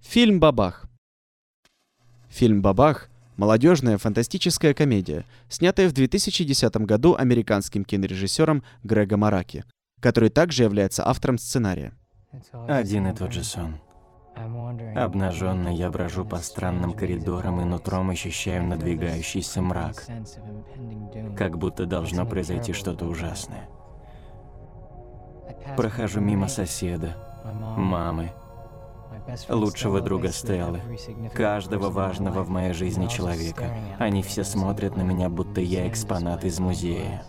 Фильм «Бабах». Фильм «Бабах» — молодежная фантастическая комедия, снятая в 2010 году американским кинорежиссером Грегом Араки, который также является автором сценария. Один и тот же сон. Обнаженный я брожу по странным коридорам и нутром ощущаю надвигающийся мрак. Как будто должно произойти что-то ужасное. Прохожу мимо соседа, мамы, лучшего друга Стеллы, каждого важного в моей жизни человека. Они все смотрят на меня, будто я экспонат из музея.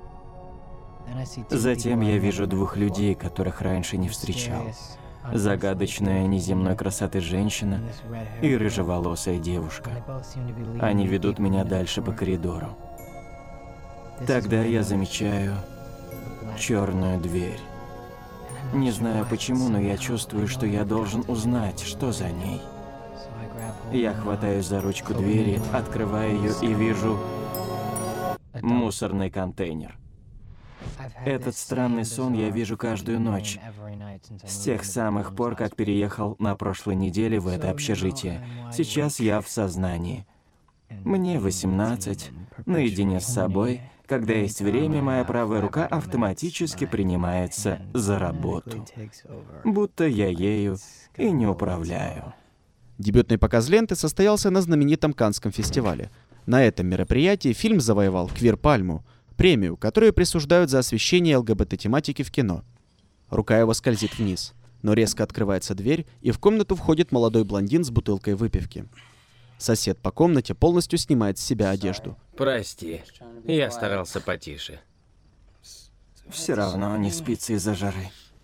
Затем я вижу двух людей, которых раньше не встречал. Загадочная неземной красоты женщина и рыжеволосая девушка. Они ведут меня дальше по коридору. Тогда я замечаю черную дверь. Не знаю почему, но я чувствую, что я должен узнать, что за ней. Я хватаюсь за ручку двери, открываю ее и вижу мусорный контейнер. Этот странный сон я вижу каждую ночь, с тех самых пор, как переехал на прошлой неделе в это общежитие. Сейчас я в сознании. Мне 18, наедине с собой. Когда есть время, моя правая рука автоматически принимается за работу. Будто я ею и не управляю. Дебютный показ ленты состоялся на знаменитом Каннском фестивале. На этом мероприятии фильм завоевал Квир-пальму, премию, которую присуждают за освещение ЛГБТ-тематики в кино. Рука его скользит вниз, но резко открывается дверь, и в комнату входит молодой блондин с бутылкой выпивки. Сосед по комнате полностью снимает с себя одежду. Прости, я старался потише. Все равно не спится из-за жары.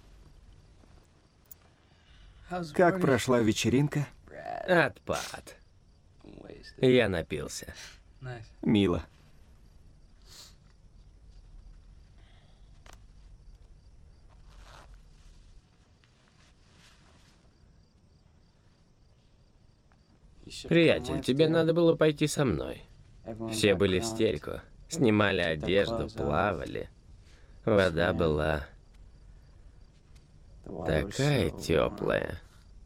Как прошла вечеринка? Отпад. Я напился. Мило. Приятель, тебе надо было пойти со мной. Все были в стельку. Снимали одежду, плавали. Вода была такая теплая.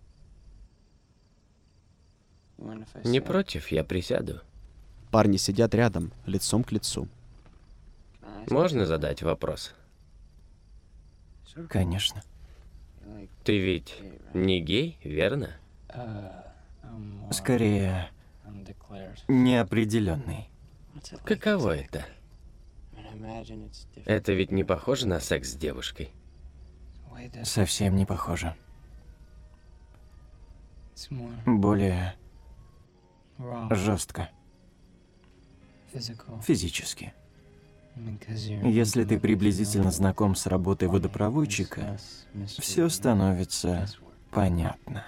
Не против, я присяду. Парни сидят рядом, лицом к лицу. Можно задать вопрос? Конечно. Ты ведь не гей, верно? Скорее, неопределенный. Каково это? Это ведь не похоже на секс с девушкой. Совсем не похоже. Более жестко. Физически. Если ты приблизительно знаком с работой водопроводчика, все становится понятно.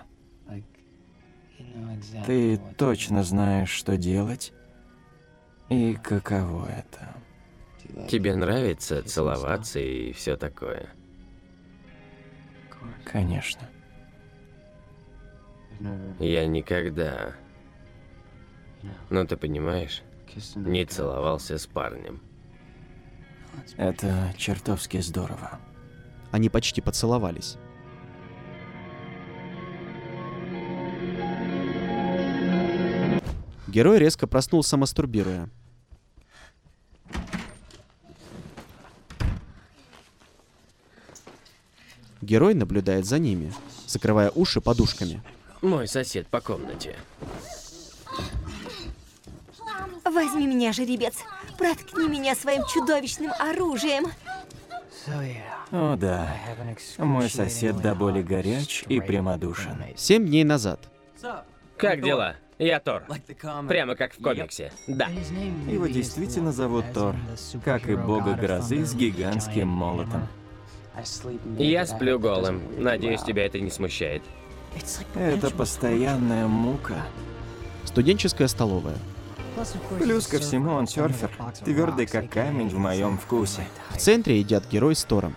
Ты точно знаешь, что делать и каково это. Тебе нравится целоваться и все такое? Конечно. Я никогда, ну ты понимаешь, не целовался с парнем. Это чертовски здорово. Они почти поцеловались. Герой резко проснулся, мастурбируя. Герой наблюдает за ними, закрывая уши подушками. Мой сосед по комнате. Возьми меня, жеребец. Проткни меня своим чудовищным оружием. О да, мой сосед до боли горяч и прямодушен. 7 дней назад. Как дела? Я Тор. Прямо как в комиксе. Да. Его действительно зовут Тор, как и бога грозы с гигантским молотом. Я сплю голым. Надеюсь, тебя это не смущает. Это постоянная мука. Студенческая столовая. Плюс ко всему он серфер, твердый как камень в моем вкусе. В центре едят герой с Тором.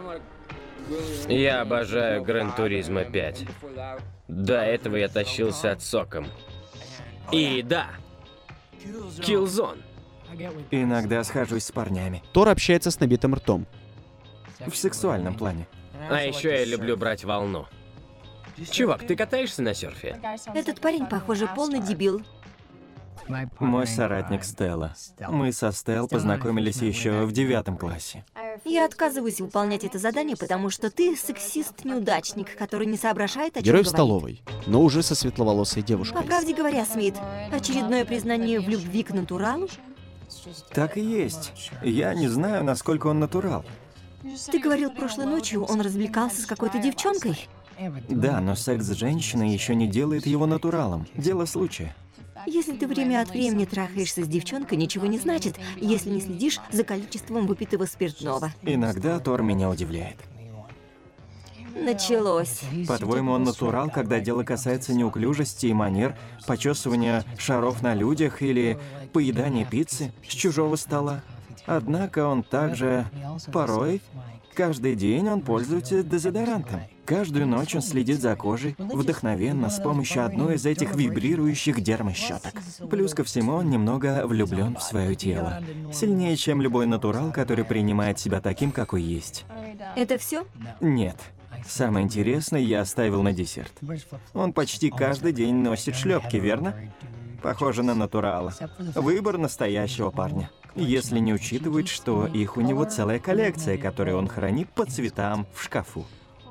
Я обожаю Гран Туризмо 5. До этого я тащился от соком. И да, Killzone. Иногда схожусь с парнями. Тор общается с набитым ртом. В сексуальном плане. А еще я люблю брать волну. Чувак, ты катаешься на серфе? Этот парень, похоже, полный дебил. Мой соратник Стелла. Мы со Стелл познакомились еще в 9 классе. Я отказываюсь выполнять это задание, потому что ты сексист-неудачник, который не соображает, о чем Герой в говорит. столовой, но уже со светловолосой девушкой. По правде говоря, Смит, очередное признание в любви к натуралу? Так и есть. Я не знаю, насколько он натурал. Ты говорил, прошлой ночью он развлекался с какой-то девчонкой? Да, но секс с женщиной еще не делает его натуралом. Дело случая. Если ты время от времени трахаешься с девчонкой, ничего не значит, если не следишь за количеством выпитого спиртного. Иногда Тор меня удивляет. Началось. По-твоему, он натурал, когда дело касается неуклюжести и манер, почесывания шаров на людях или поедания пиццы с чужого стола? Однако он также порой, каждый день он пользуется дезодорантом. Каждую ночь он следит за кожей, вдохновенно, с помощью одной из этих вибрирующих дермощеток. Плюс ко всему, он немного влюблен в свое тело. Сильнее, чем любой натурал, который принимает себя таким, какой есть. Это все? Нет. Самое интересное я оставил на десерт. Он почти каждый день носит шлепки, верно? Похоже на натурала. Выбор настоящего парня. Если не учитывать, что их у него целая коллекция, которую он хранит по цветам в шкафу.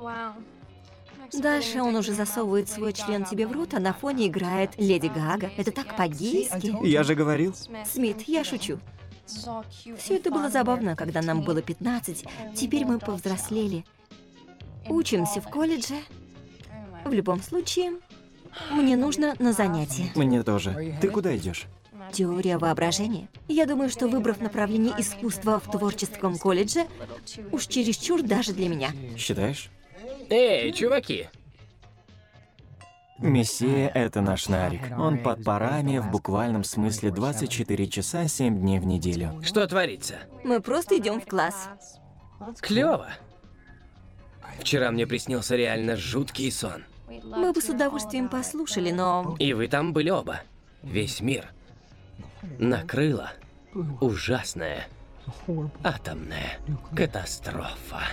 Дальше он уже засовывает свой член тебе в рот, а на фоне играет Леди Гага. Это так по-гейски. Я же говорил. Смит, я шучу. Все это было забавно, когда нам было 15. Теперь мы повзрослели. Учимся в колледже. В любом случае, мне нужно на занятия. Мне тоже. Ты куда идешь? Теория воображения. Я думаю, что выбрав направление искусства в творческом колледже, уж чересчур даже для меня. Считаешь? Эй, чуваки! Мессия — это наш Нарик. Он под парами в буквальном смысле 24 часа 7 дней в неделю. Что творится? Мы просто идем в класс. Клево. Вчера мне приснился реально жуткий сон. Мы бы с удовольствием послушали, но... И вы там были оба. Весь мир накрыла ужасная атомная катастрофа.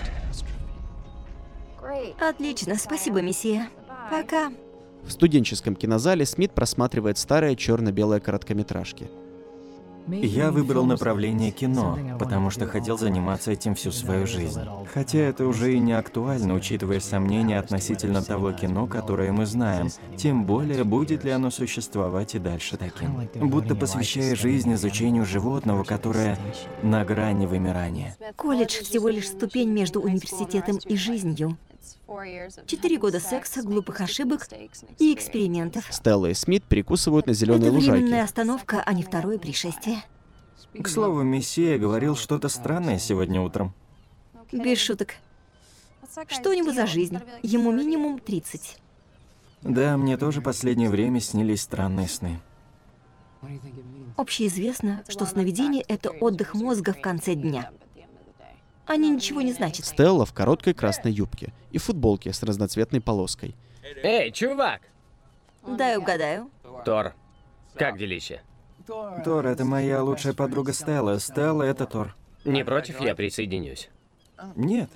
Отлично, спасибо, месье. Пока. В студенческом кинозале Смит просматривает старые черно-белые короткометражки. Я выбрал направление кино, потому что хотел заниматься этим всю свою жизнь. Хотя это уже и не актуально, учитывая сомнения относительно того кино, которое мы знаем. Тем более, будет ли оно существовать и дальше таким. Будто посвящая жизнь изучению животного, которое на грани вымирания. Колледж всего лишь ступень между университетом и жизнью. 4 года секса, глупых ошибок и экспериментов. Стелла и Смит перекусывают на зеленой Это временная лужайке. остановка, а не второе пришествие. К слову, Мессия говорил что-то странное сегодня утром. Без шуток. Что у него за жизнь? Ему минимум 30. Да, мне тоже последнее время снились странные сны. Общеизвестно, что сновидение — это отдых мозга в конце дня. Они ничего не значат. Стелла в короткой красной юбке и футболке с разноцветной полоской. Эй, чувак! Дай угадаю. Тор, как делище? Тор — это моя лучшая подруга Стелла. Стелла — это Тор. Не против, я присоединюсь. Нет.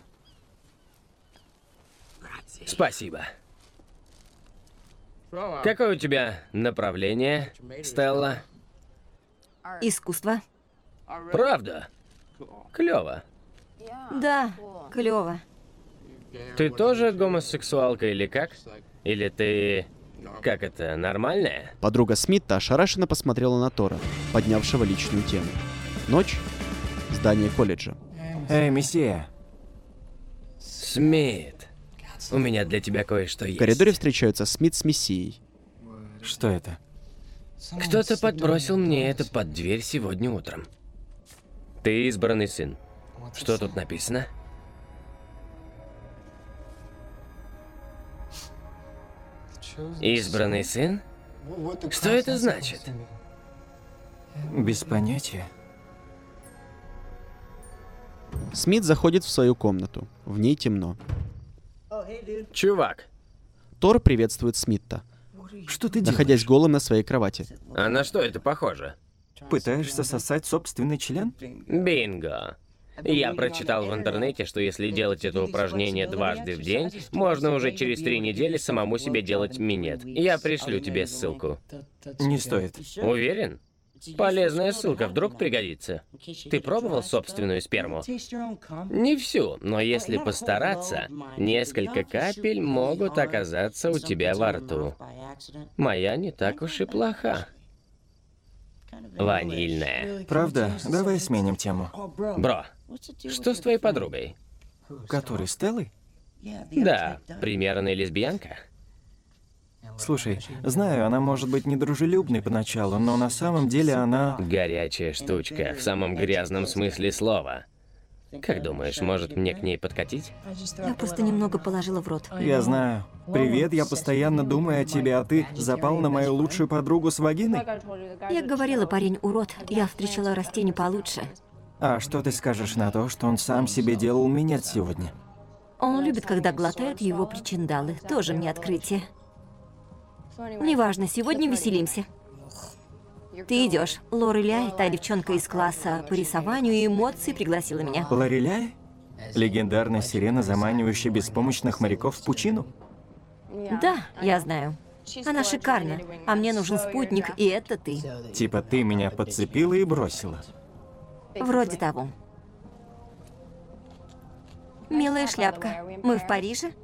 Спасибо. Какое у тебя направление, Стелла? Искусство. Правда? Клево. Да, клево. Ты тоже гомосексуалка или как? Или ты... Как это, нормальная? Подруга Смита ошарашенно посмотрела на Тора, поднявшего личную тему. Ночь. Здание колледжа. Эй, Мессия. Смит, у меня для тебя кое-что В есть. коридоре встречаются Смит с Мессией. Что это? Кто-то подбросил мне это под дверь сегодня утром. Ты избранный сын. Что тут написано? Избранный сын? Что это значит? Без понятия. Смит заходит в свою комнату. В ней темно. Чувак, Тор приветствует Смита, Что ты находясь делаешь? голым на своей кровати. а на что это похоже? Пытаешься сосать собственный член? Бинго. Я прочитал в интернете, что если делать это упражнение дважды в день, можно уже через 3 недели самому себе делать минет. Я пришлю тебе ссылку. Не стоит. Уверен? Полезная ссылка, вдруг пригодится. Ты пробовал собственную сперму? Не всю, но если постараться, несколько капель могут оказаться у тебя во рту. Моя не так уж и плоха. Ванильная. Правда? Давай сменим тему. Бро, что с твоей подругой? Который, Стеллой? Да, примерная лесбиянка. Слушай, знаю, она может быть недружелюбной поначалу, но на самом деле она... Горячая штучка, в самом грязном смысле слова. Как думаешь, может мне к ней подкатить? Я просто немного положила в рот. Я знаю. Привет, я постоянно думаю о тебе, а ты запал на мою лучшую подругу с вагиной? Я говорила, парень урод. Я встречала растение получше. А что ты скажешь на то, что он сам себе делал минет сегодня? Он любит, когда глотают его причиндалы. Тоже мне открытие. Неважно, сегодня веселимся. Ты идешь. Лореляй, та девчонка из класса по рисованию и эмоций, пригласила меня. Лореляй? Легендарная сирена, заманивающая беспомощных моряков в пучину? Да, я знаю. Она шикарна, а мне нужен спутник, и это ты. Типа ты меня подцепила и бросила. Вроде того. Милая шляпка. Мы в Париже?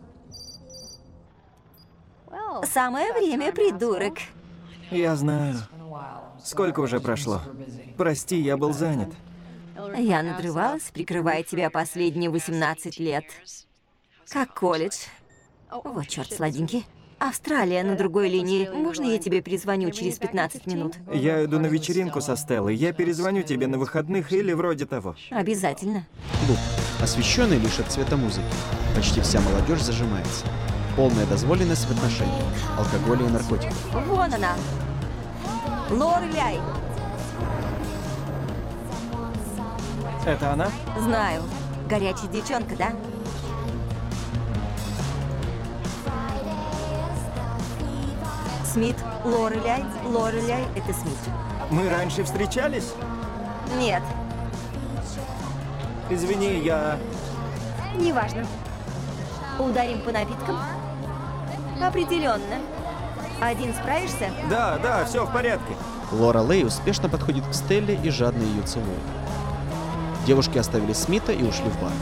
Самое время, придурок. Я знаю. Сколько уже прошло? Прости, я был занят. Я надрывалась, прикрывая тебя последние 18 лет. Как колледж. Вот черт сладенький. Австралия на другой линии. Можно я тебе перезвоню через 15 минут? Я иду на вечеринку со Стеллой. Я перезвоню тебе на выходных или вроде того. Обязательно. Клуб, освещенный лишь от цвета музыки. Почти вся молодежь зажимается. Полная дозволенность в отношениях, алкоголя и наркотиков. Вон она. Лореляй. Это она? Знаю. Горячая девчонка, да? Смит, Лореляй, Лореляй, это Смит. Мы раньше встречались? Нет, Извини, я... неважно. Ударим по напиткам? Определенно. Один справишься? Да, все в порядке. Лора Лэй успешно подходит к Стелле и жадно ее целует. Девушки оставили Смита и ушли в бар.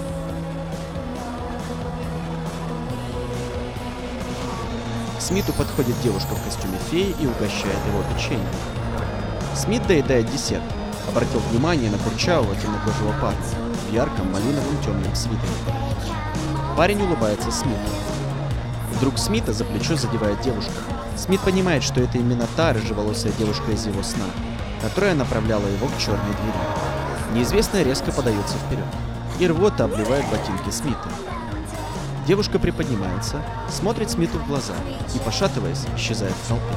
К Смиту подходит девушка в костюме феи и угощает его печеньем. Смит доедает десерт, обратил внимание на курчавого темнокожего парня в ярком малиновом темном свитере. Парень улыбается Смиту. Вдруг Смита за плечо задевает девушка. Смит понимает, что это именно та рыжеволосая девушка из его сна, которая направляла его к черной двери. Неизвестная резко подается вперед, и рвота обливает ботинки Смита. Девушка приподнимается, смотрит Смиту в глаза и, пошатываясь, исчезает в толпе.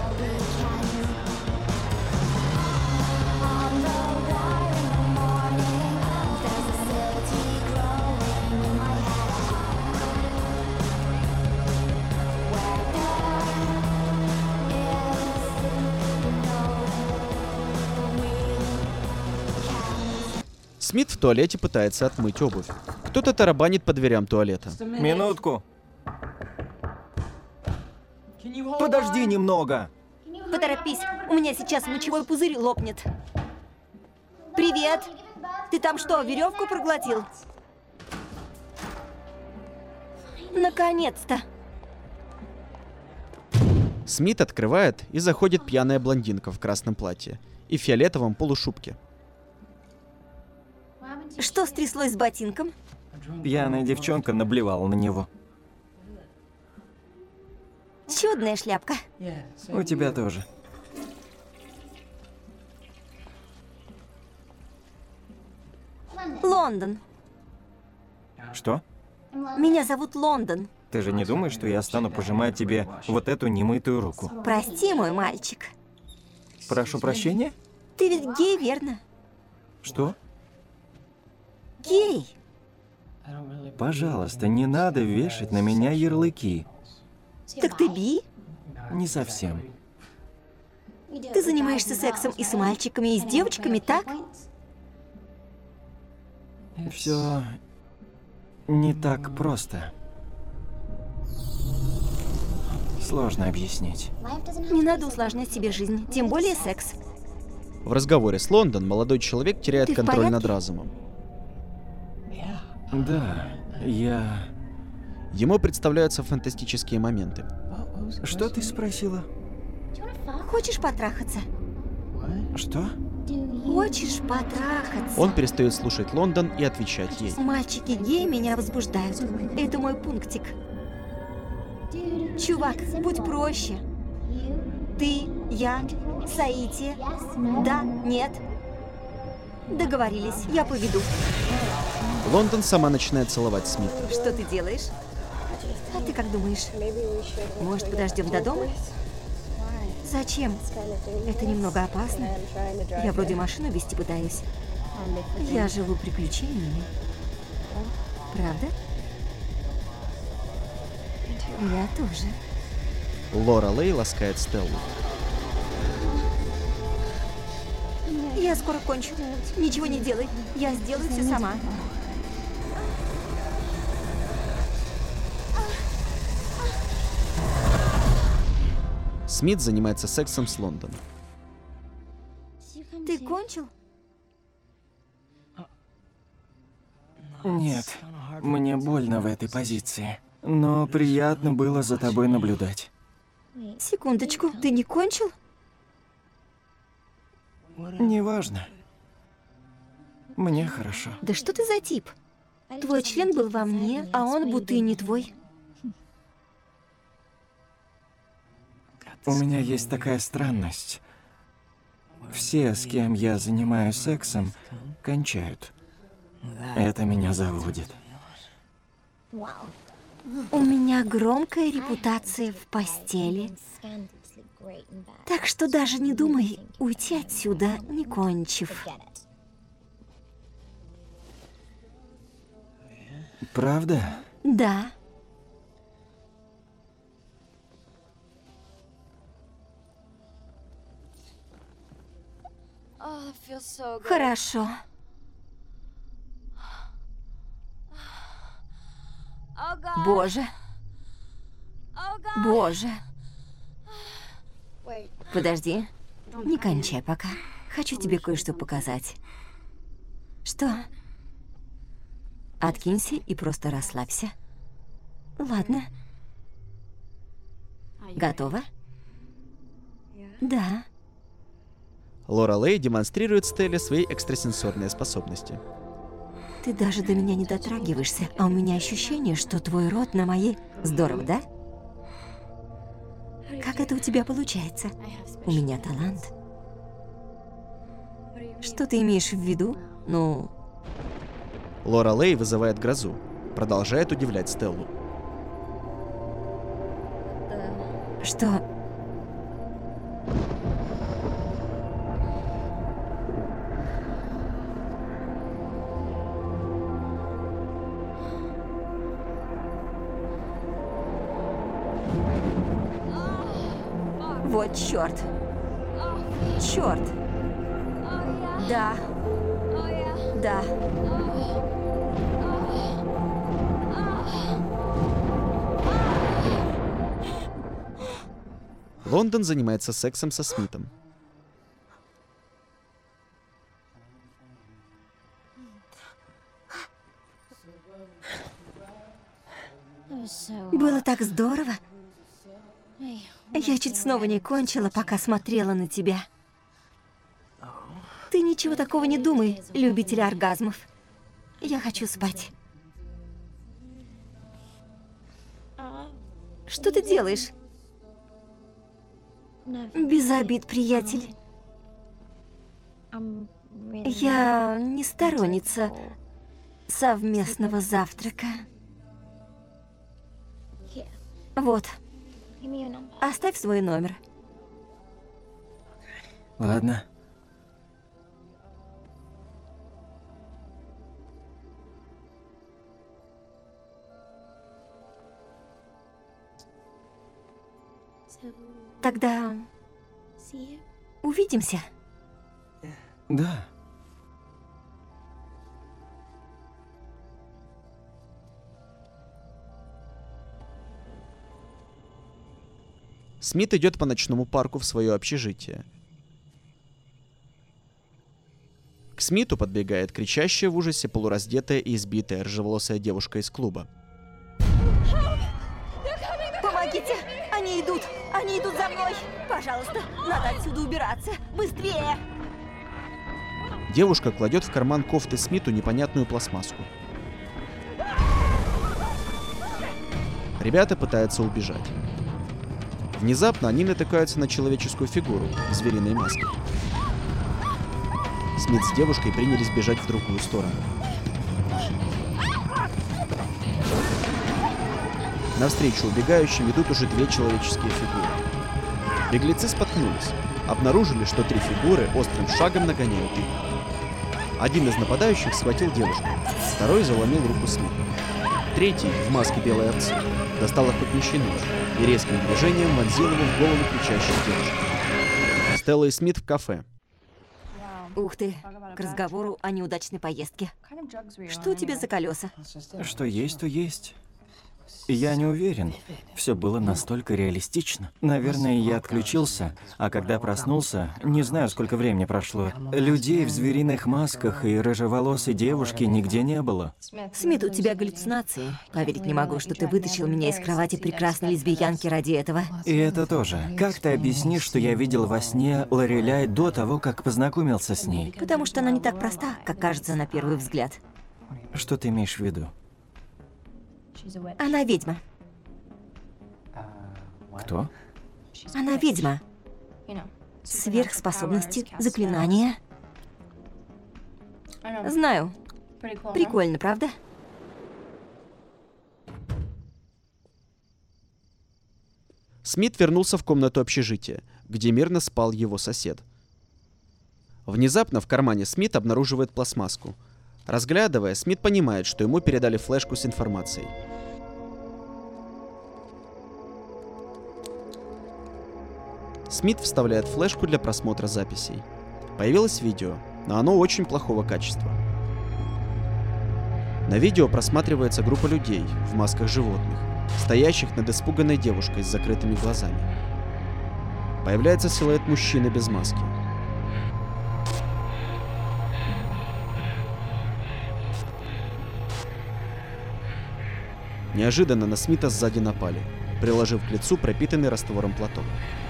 Смит в туалете пытается отмыть обувь. Кто-то тарабанит по дверям туалета. Минутку. Подожди немного. Поторопись, у меня сейчас мочевой пузырь лопнет. Привет! Ты там что, веревку проглотил? Наконец-то! Смит открывает, и заходит пьяная блондинка в красном платье и фиолетовом полушубке. Что стряслось с ботинком? Пьяная девчонка наблевала на него. Чудная шляпка. У тебя тоже. Лондон. Что? Меня зовут Лондон. Ты же не думаешь, что я стану пожимать тебе вот эту немытую руку? Прости, мой мальчик. Прошу прощения? Ты ведь гей, верно? Что? Гей. Пожалуйста, не надо вешать на меня ярлыки. Так ты би? Не совсем. Ты занимаешься сексом и с мальчиками, и с девочками, так? Все не так просто. Сложно объяснить. Не надо усложнять себе жизнь, тем более секс. В разговоре с Лондон молодой человек теряет Ты в контроль над порядке? разумом. Да, я... Ему представляются фантастические моменты. Что ты спросила? Хочешь потрахаться? Что? Хочешь потрахаться? Он перестает слушать Лондон и отвечать ей. Мальчики геи меня возбуждают. Это мой пунктик. Чувак, будь проще. Ты, я, Саити. Да, нет. Договорились, я поведу. Лондон сама начинает целовать Смита. Что ты делаешь? А ты как думаешь? Может, подождем до дома? Зачем? Это немного опасно. Я вроде машину вести пытаюсь. Я живу приключениями. Правда? Я тоже. Лора Лей ласкает Стеллу. Я скоро кончу. Ничего не делай. Я сделаю все сама. Смит занимается сексом с Лондон. Ты кончил? Нет, мне больно в этой позиции. Но приятно было за тобой наблюдать. Секундочку, ты не кончил? Неважно. Мне хорошо. Да что ты за тип? Твой член был во мне, а он будто и не твой. У меня есть такая странность. Все, с кем я занимаюсь сексом, кончают. Это меня заводит. У меня громкая репутация в постели. Так что даже не думай уйти отсюда, не кончив. Правда? Да. Хорошо. Боже. Боже. Подожди. Не кончай пока. Хочу тебе кое-что показать. Что? Откинься и просто расслабься. Ладно. Готова? Да. Лора Лей демонстрирует Стелле свои экстрасенсорные способности. Ты даже до меня не дотрагиваешься, а у меня ощущение, что твой рот на моей... Здорово, да? Как это у тебя получается? У меня талант. Что ты имеешь в виду? Ну, Лора Лей вызывает грозу. Продолжает удивлять Стеллу. что... Вот черт. Черт. Да. Да. Лондон занимается сексом со Смитом. Было так здорово. Я чуть снова не кончила, пока смотрела на тебя. Ты ничего такого не думай, любитель оргазмов. Я хочу спать. Что ты делаешь? Без обид, приятель. Я не сторонница совместного завтрака. Вот. Оставь свой номер. Ладно. Тогда увидимся. Да. Смит идет по ночному парку в свое общежитие. К Смиту подбегает кричащая в ужасе полураздетая и избитая рыжеволосая девушка из клуба. Помогите! Они идут! Они идут за мной! Пожалуйста, надо отсюда убираться! Быстрее! Девушка кладет в карман кофты Смиту непонятную пластмасску. Ребята пытаются убежать. Внезапно они натыкаются на человеческую фигуру в звериной маске. Смит с девушкой принялись бежать в другую сторону. Навстречу убегающим идут уже две человеческие фигуры. Беглецы споткнулись, обнаружили, что три фигуры острым шагом нагоняют их. Один из нападающих схватил девушку, второй заломил руку Смиту. Третий, в маске белой овцы, достал охотничий нож и резким движением вонзил его в голову кричащей девушки. Стелла и Смит в кафе. Ух ты, к разговору о неудачной поездке. Что у тебя за колеса? Что есть, то есть. Я не уверен. Все было настолько реалистично. Наверное, я отключился, а когда проснулся, не знаю, сколько времени прошло. Людей в звериных масках и рыжеволосой девушки нигде не было. Смит, у тебя галлюцинации. Поверить не могу, что ты вытащил меня из кровати прекрасной лесбиянки ради этого. И это тоже. Как ты объяснишь, что я видел во сне Лорелей до того, как познакомился с ней? Потому что она не так проста, как кажется на первый взгляд. Что ты имеешь в виду? Она ведьма. Кто? Она ведьма. Сверхспособности, заклинания. Знаю. Прикольно, правда? Смит вернулся в комнату общежития, где мирно спал его сосед. Внезапно в кармане Смит обнаруживает пластмасску. Разглядывая, Смит понимает, что ему передали флешку с информацией. Смит вставляет флешку для просмотра записей. Появилось видео, но оно очень плохого качества. На видео просматривается группа людей в масках животных, стоящих над испуганной девушкой с закрытыми глазами. Появляется силуэт мужчины без маски. Неожиданно на Смита сзади напали, приложив к лицу пропитанный раствором платок.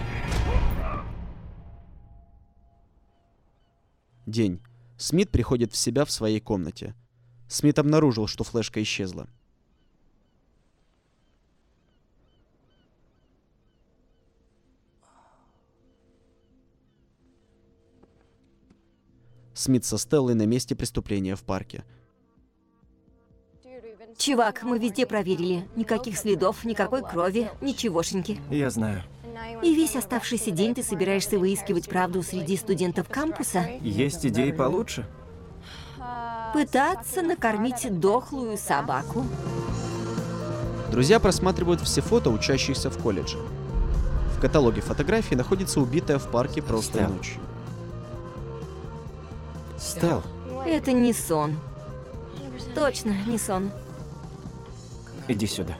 День. Смит приходит в себя в своей комнате. Смит обнаружил, что флешка исчезла. Смит со Стеллой на месте преступления в парке. Чувак, мы везде проверили. Никаких следов, никакой крови, ничегошеньки. Я знаю. И весь оставшийся день ты собираешься выискивать правду среди студентов кампуса? Есть идеи получше? Пытаться накормить дохлую собаку? Друзья просматривают все фото учащихся в колледже. В каталоге фотографий находится убитая в парке прошлой Стелл. ночью. Стелл, Это не сон. Точно, не сон. иди сюда.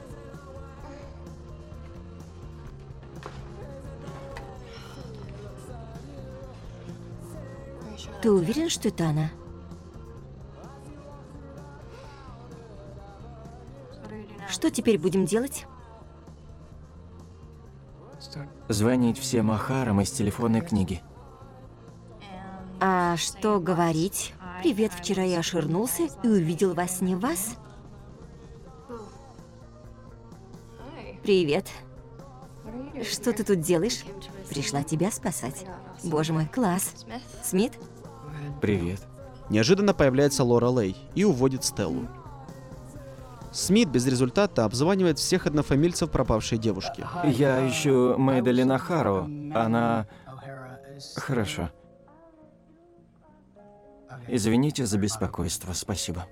Ты уверен, что это она? Что теперь будем делать? Звонить всем Охарам из телефонной книги. А что говорить? Привет, вчера я оширнулся и увидел во сне вас. Привет. Что ты тут делаешь? Пришла тебя спасать. Боже мой, класс. Смит? Привет. Неожиданно появляется Лора Лей и уводит Стеллу. Смит без результата обзванивает всех однофамильцев пропавшей девушки. Я ищу Мэдалин Охару. Она... Хорошо. Извините за беспокойство, спасибо.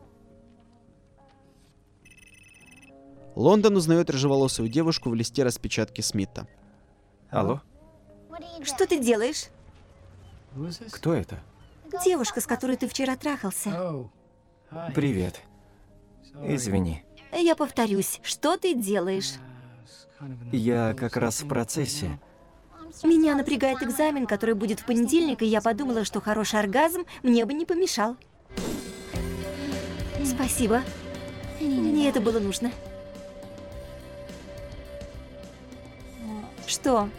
Лондон узнает рыжеволосую девушку в листе распечатки Смита. Алло? Что ты делаешь? Кто это? Девушка, с которой ты вчера трахался. Привет. Извини. Я повторюсь, что ты делаешь? Я как раз в процессе. Меня напрягает экзамен, который будет в понедельник, и я подумала, что хороший оргазм мне бы не помешал. Спасибо. Мне это было нужно. Что?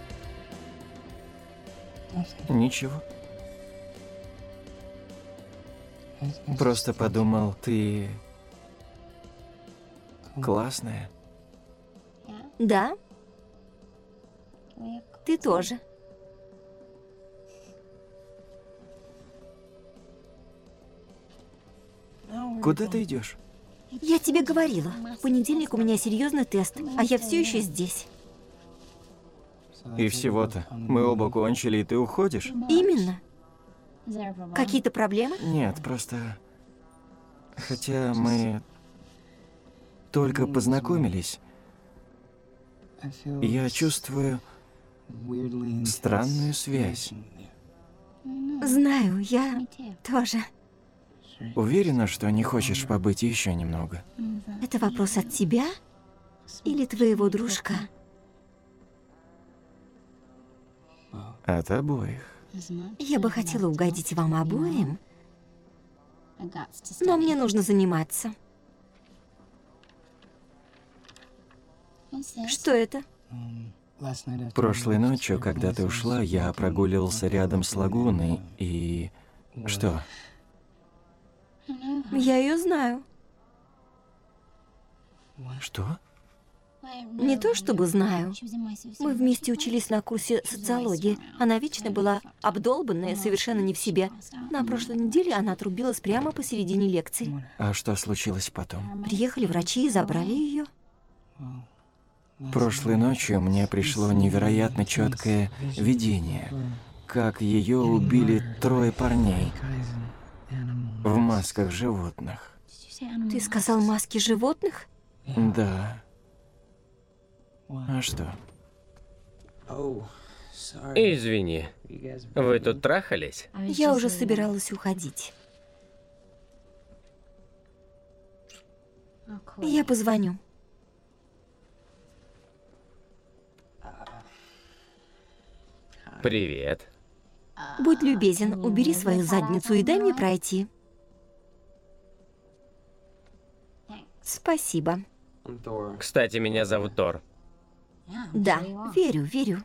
Ничего. Просто подумал, ты классная. Да? Ты тоже. Куда ты идешь? Я тебе говорила, в понедельник у меня серьезный тест, а я все еще здесь. И всего-то. Мы оба кончили, и ты уходишь? Именно. Какие-то проблемы? Нет, просто... Хотя мы только познакомились, я чувствую странную связь. Знаю, я тоже. Уверена, что не хочешь побыть еще немного? Это вопрос от тебя или твоего дружка? От обоих. Я бы хотела угодить вам обоим, но мне нужно заниматься. Что это? Прошлой ночью, когда ты ушла, я прогуливался рядом с лагуной и... Что? Я ее знаю. Что? Не то чтобы знаю. Мы вместе учились на курсе социологии. Она вечно была обдолбанная, совершенно не в себе. На прошлой неделе она отрубилась прямо посередине лекции. А что случилось потом? Приехали врачи и забрали ее. Прошлой ночью мне пришло невероятно четкое видение, как ее убили 3 парней в масках животных. Ты сказал маски животных? Да. А что? Извини, вы тут трахались? Я уже собиралась уходить. Я позвоню. Привет. Будь любезен, убери свою задницу и дай мне пройти. Спасибо. Кстати, меня зовут Тор. Да, верю, верю.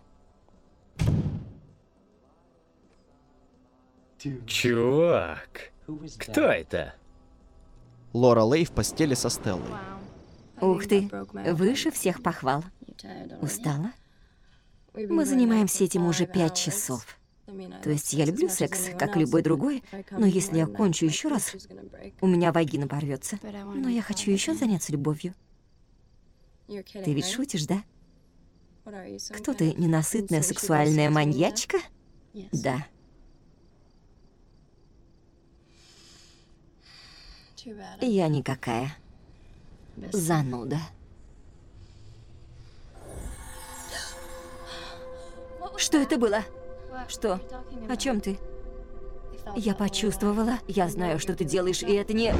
Чувак, кто это? Лора Лей в постели со Стеллой. Ух ты, выше всех похвал. Устала? Мы занимаемся этим уже 5 часов. То есть я люблю секс, как любой другой, но если я кончу еще раз, у меня вагина порвется. Но я хочу еще заняться любовью. Ты ведь шутишь, да? Кто ты, ненасытная сексуальная маньячка? Да. Я никакая. Зануда. Что это было? Что? О чем ты? Я почувствовала. Я знаю, что ты делаешь, и это не...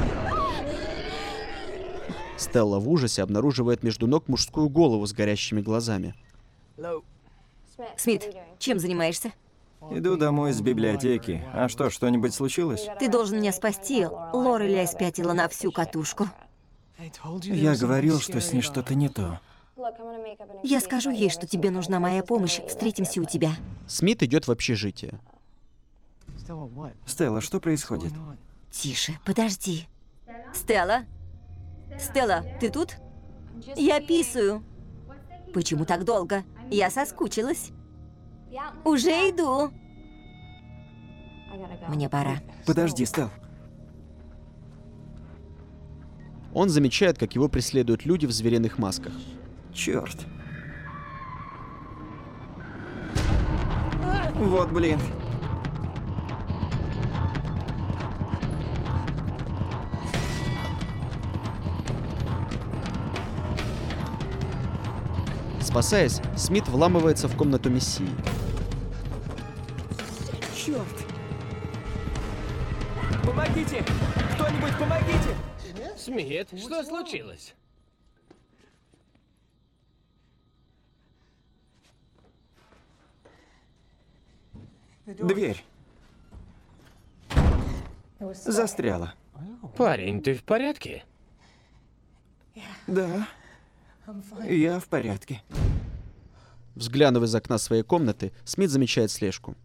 Стелла в ужасе обнаруживает между ног мужскую голову с горящими глазами. Смит, чем занимаешься? Иду домой из библиотеки. А что, что-нибудь случилось? Ты должен меня спасти. Лорелей спятила на всю катушку. Я говорил, что с ней что-то не то. Я скажу ей, что тебе нужна моя помощь. Встретимся у тебя. Смит идет в общежитие. Стелла, что происходит? Тише, подожди. Стелла? Стелла, ты тут? Я писаю. Почему так долго? Я соскучилась. Уже иду. Мне пора. Подожди, Стелл. Он замечает, как его преследуют люди в звериных масках. Черт. Вот блин. Спасаясь, Смит вламывается в комнату Мессии. Черт. Помогите! Кто-нибудь помогите! Смит, что случилось? Дверь. Застряла. Парень, ты в порядке? Да, я в порядке. Взглянув из окна своей комнаты, Смит замечает слежку.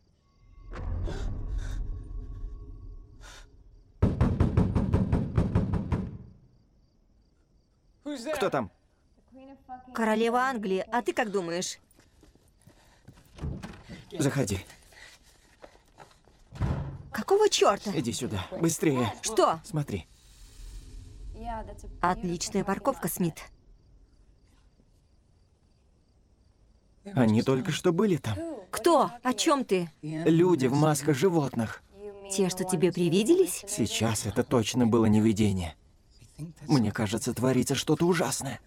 Кто там? Королева Англии, а ты как думаешь? Заходи. Какого черта? Иди сюда. Быстрее. Что? Смотри. Отличная парковка, Смит. Они только что были там. Кто? О чем ты? Люди в масках животных. Те, что тебе привиделись? Сейчас это точно было не видение. Мне кажется, творится что-то ужасное.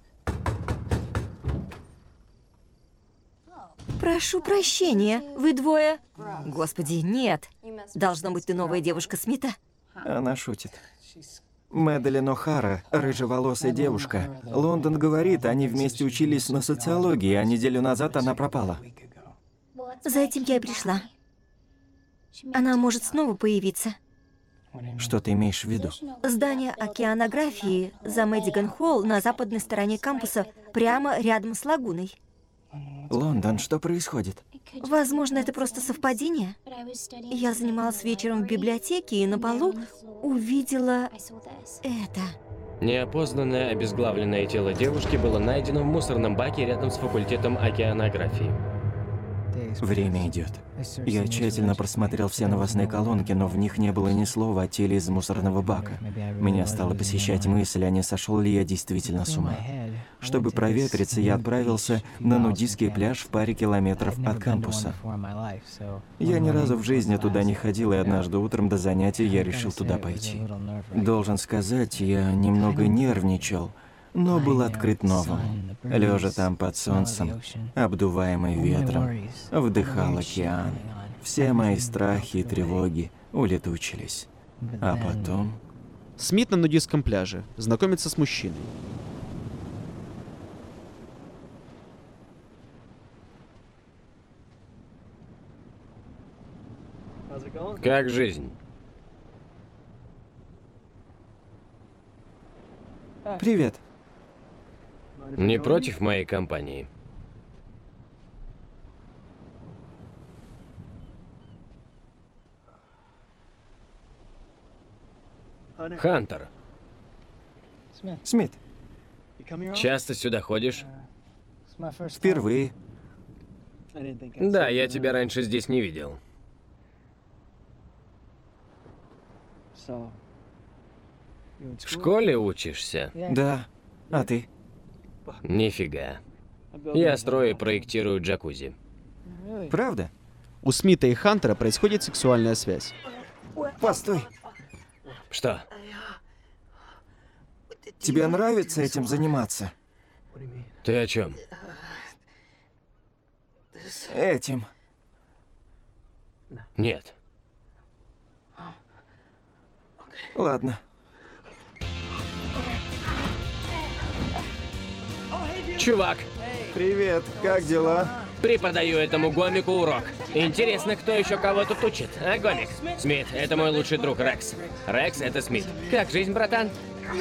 Прошу прощения, вы двое? Господи, нет. Должно быть, ты новая девушка Смита. Она шутит. Мэдалин О'Хара, рыжеволосая девушка. Лондон говорит, они вместе учились на социологии, а неделю назад она пропала. За этим я и пришла. Она может снова появиться. Что ты имеешь в виду? Здание океанографии за Мэддиган Холл на западной стороне кампуса, прямо рядом с лагуной. Лондон, что происходит? Возможно, это просто совпадение. Я занималась вечером в библиотеке и на полу увидела это. Неопознанное обезглавленное тело девушки было найдено в мусорном баке рядом с факультетом океанографии. Время идет. Я тщательно просмотрел все новостные колонки, но в них не было ни слова о теле из мусорного бака. Меня стала посещать мысль, а не сошел ли я действительно с ума. Чтобы проветриться, я отправился на нудистский пляж в паре километров от кампуса. Я ни разу в жизни туда не ходил, и однажды утром до занятий я решил туда пойти. Должен сказать, я немного нервничал, но был открыт новым. Лежа там под солнцем, обдуваемый ветром, вдыхал океан. Все мои страхи и тревоги улетучились. А потом... Смит на нудистском пляже. Знакомится с мужчиной. Как жизнь? Привет. Не против моей компании? Хантер, Смит, часто сюда ходишь? впервые. Да, я тебя раньше здесь не видел. В школе учишься? Да. А ты? Нифига. Я строю и проектирую джакузи. Правда? У Смита и Хантера происходит сексуальная связь. Постой. Что? Тебе нравится этим заниматься? Ты о чем? Этим. Нет. Ладно. Чувак, Привет, как дела? преподаю этому гомику урок. Интересно, кто еще кого тут учит, а, гомик? Смит, это мой лучший друг Рекс. Рекс, это Смит. Как жизнь, братан?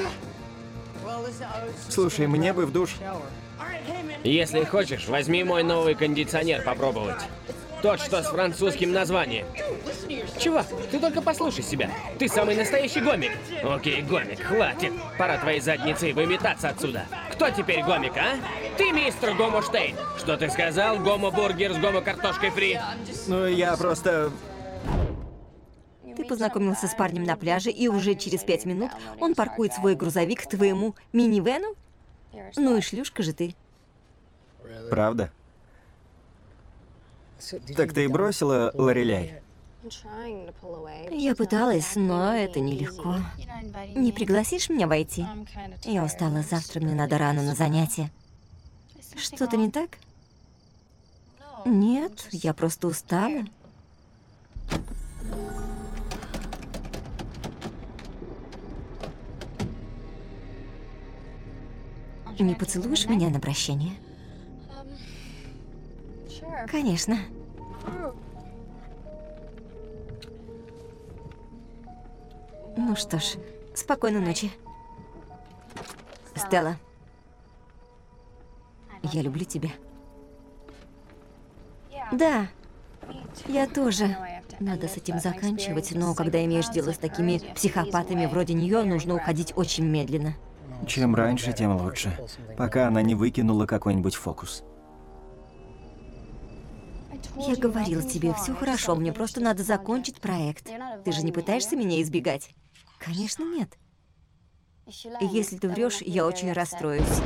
Слушай, мне бы в душ. Если хочешь, возьми мой новый кондиционер попробовать. Тот, что с французским названием. Чувак, ты только послушай себя. Ты самый настоящий гомик. Окей, гомик, хватит. Пора твоей задницей выметаться отсюда. Кто теперь гомик, а? Ты, мистер Гомоштейн. Что ты сказал? Гомо-бургер с гомо-картошкой фри? Ну, я просто... Ты познакомился с парнем на пляже, и уже через 5 минут он паркует свой грузовик к твоему минивену? Ну и шлюшка же ты. Правда? Так ты и бросила Лореляй? Я пыталась, но это нелегко. Не пригласишь меня войти? Я устала, завтра мне надо рано на занятия. Что-то не так? Нет, я просто устала. Не поцелуешь меня на прощание? Конечно. Ну что ж, спокойной ночи. Стелла, я люблю тебя. Да, я тоже. Надо с этим заканчивать, но когда имеешь дело с такими психопатами вроде нее, нужно уходить очень медленно. Чем раньше, тем лучше. Пока она не выкинула какой-нибудь фокус. Я говорил тебе, все хорошо, мне просто надо закончить проект. Ты же не пытаешься меня избегать? Конечно, нет. Если ты врешь, я очень расстроюсь.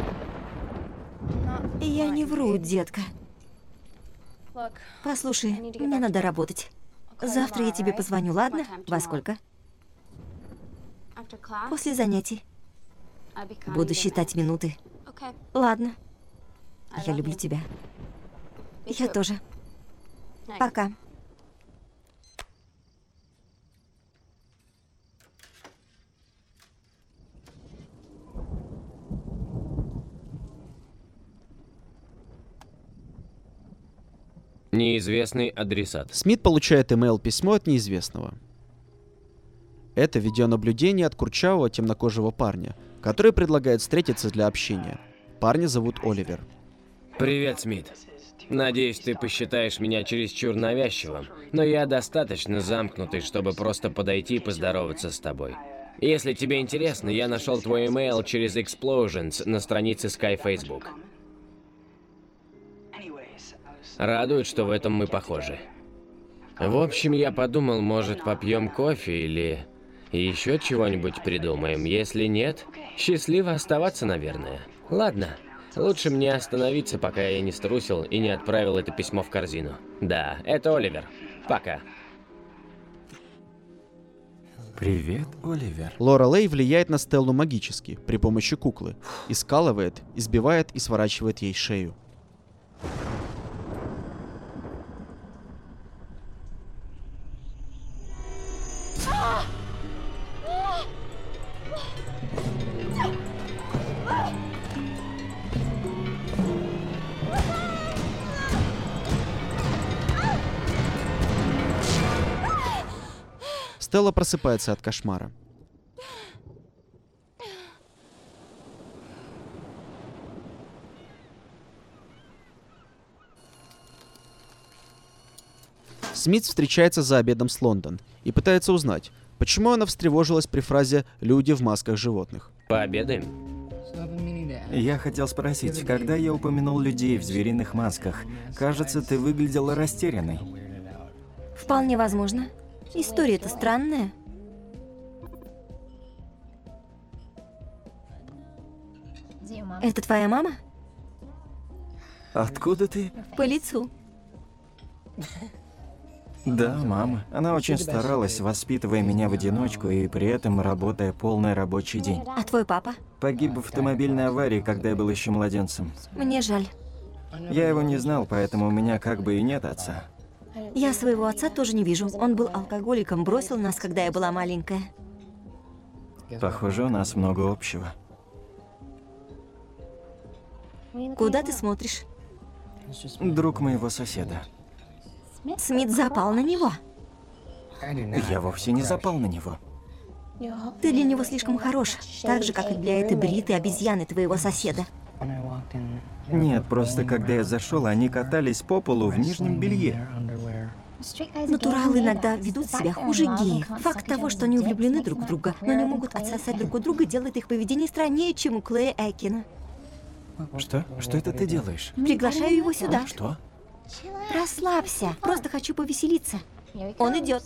Я не вру, детка. Послушай, мне надо работать. Завтра я тебе позвоню, ладно? Во сколько? После занятий. Буду считать минуты. Ладно. Я люблю тебя. Я тоже. Пока. Неизвестный адресат. Смит получает имейл-письмо от неизвестного. Это видеонаблюдение от курчавого темнокожего парня, который предлагает встретиться для общения. Парня зовут Оливер. Привет, Смит. Надеюсь, ты посчитаешь меня чересчур навязчивым, но я достаточно замкнутый, чтобы просто подойти и поздороваться с тобой. Если тебе интересно, я нашел твой имейл через Explosions на странице Sky Facebook. Радует, что в этом мы похожи. В общем, я подумал, может, попьем кофе или еще чего-нибудь придумаем. Если нет, счастливо оставаться, наверное. Ладно, лучше мне остановиться, пока я не струсил и не отправил это письмо в корзину. Да, это Оливер. Пока. Привет, Оливер. Лора Лей влияет на Стеллу магически, при помощи куклы. И скалывает, избивает и сворачивает ей шею. Стелла просыпается от кошмара. Смит встречается за обедом с Лондон и пытается узнать, почему она встревожилась при фразе «люди в масках животных». Пообедаем? Я хотел спросить, когда я упомянул людей в звериных масках, кажется, ты выглядела растерянной. Вполне возможно. История-то странная. Это твоя мама? Откуда ты? По лицу. Да, мама. Она очень старалась, воспитывая меня в одиночку и при этом работая полный рабочий день. А твой папа? Погиб в автомобильной аварии, когда я был еще младенцем. Мне жаль. Я его не знал, поэтому у меня как бы и нет отца. Я своего отца тоже не вижу. Он был алкоголиком, бросил нас, когда я была маленькая. Похоже, у нас много общего. Куда ты смотришь? Друг моего соседа. Смит запал на него. Я вовсе не запал на него. Ты для него слишком хорош, так же, как и для этой бритой обезьяны твоего соседа. Нет, просто когда я зашел, они катались по полу в нижнем белье. Натуралы иногда ведут себя хуже геев. Факт того, что они влюблены друг в друга, но не могут отсосать друг у друга, делает их поведение страннее, чем у Клея Экина. Что? Что это ты делаешь? Приглашаю его сюда. Что? Расслабься. Просто хочу повеселиться. Он идет.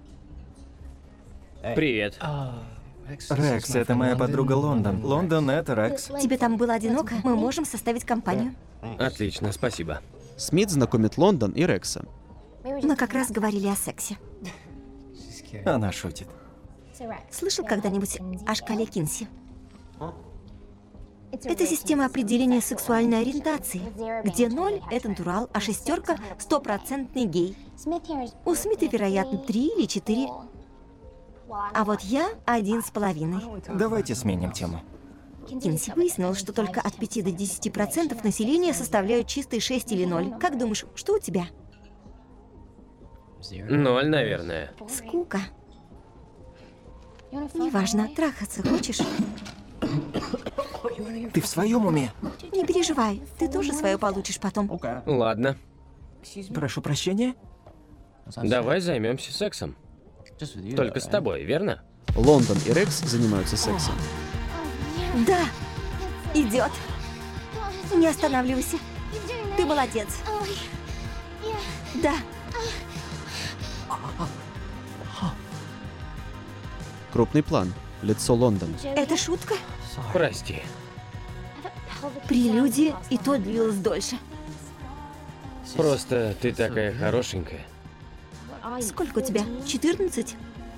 Привет. Рекс, это моя подруга Лондон. Лондон, это Рекс. Тебе там было одиноко? Мы можем составить компанию. Отлично, спасибо. Смит знакомит Лондон и Рекса. Мы как раз говорили о сексе. Она шутит. Слышал когда-нибудь о шкале Кинси? Это система определения сексуальной ориентации, где 0 – это натурал, а 6 – стопроцентный гей. У Смита, вероятно, 3 или 4. А вот я 1,5. Давайте сменим тему. Кинси выяснил, что только от 5 до 10% населения составляют чистые 6 или 0. Как думаешь, что у тебя? 0, наверное. Скука. Неважно, трахаться хочешь? Ты в своем уме? Не переживай, ты тоже свое получишь потом. Ладно, Прошу прощения? давай займемся сексом. Только с тобой, верно? Лондон и Рекс занимаются сексом. Да, идет. Не останавливайся. Ты молодец. Да, Крупный план. Лицо Лондон. это шутка. Прости. Прелюдия, и то длилось дольше. Просто ты такая хорошенькая. Сколько у тебя? 14?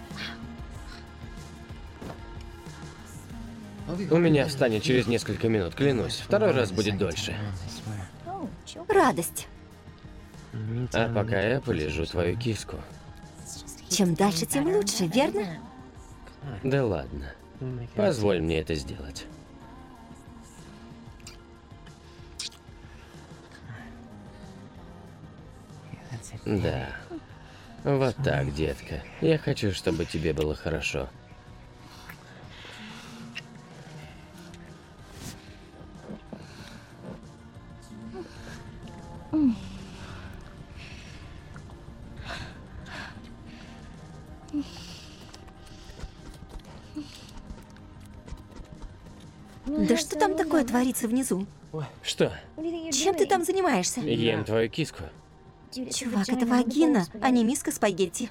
У меня встанет через несколько минут, клянусь. Второй раз будет дольше. Радость. А пока я полежу твою киску. Чем дальше, тем лучше, верно? Да ладно. Позволь мне это сделать. Да. Вот так, детка. Я хочу, чтобы тебе было хорошо. Да что там такое творится внизу? Что? Чем ты там занимаешься? Ем твою киску. Чувак, это вагина, а не миска спагетти.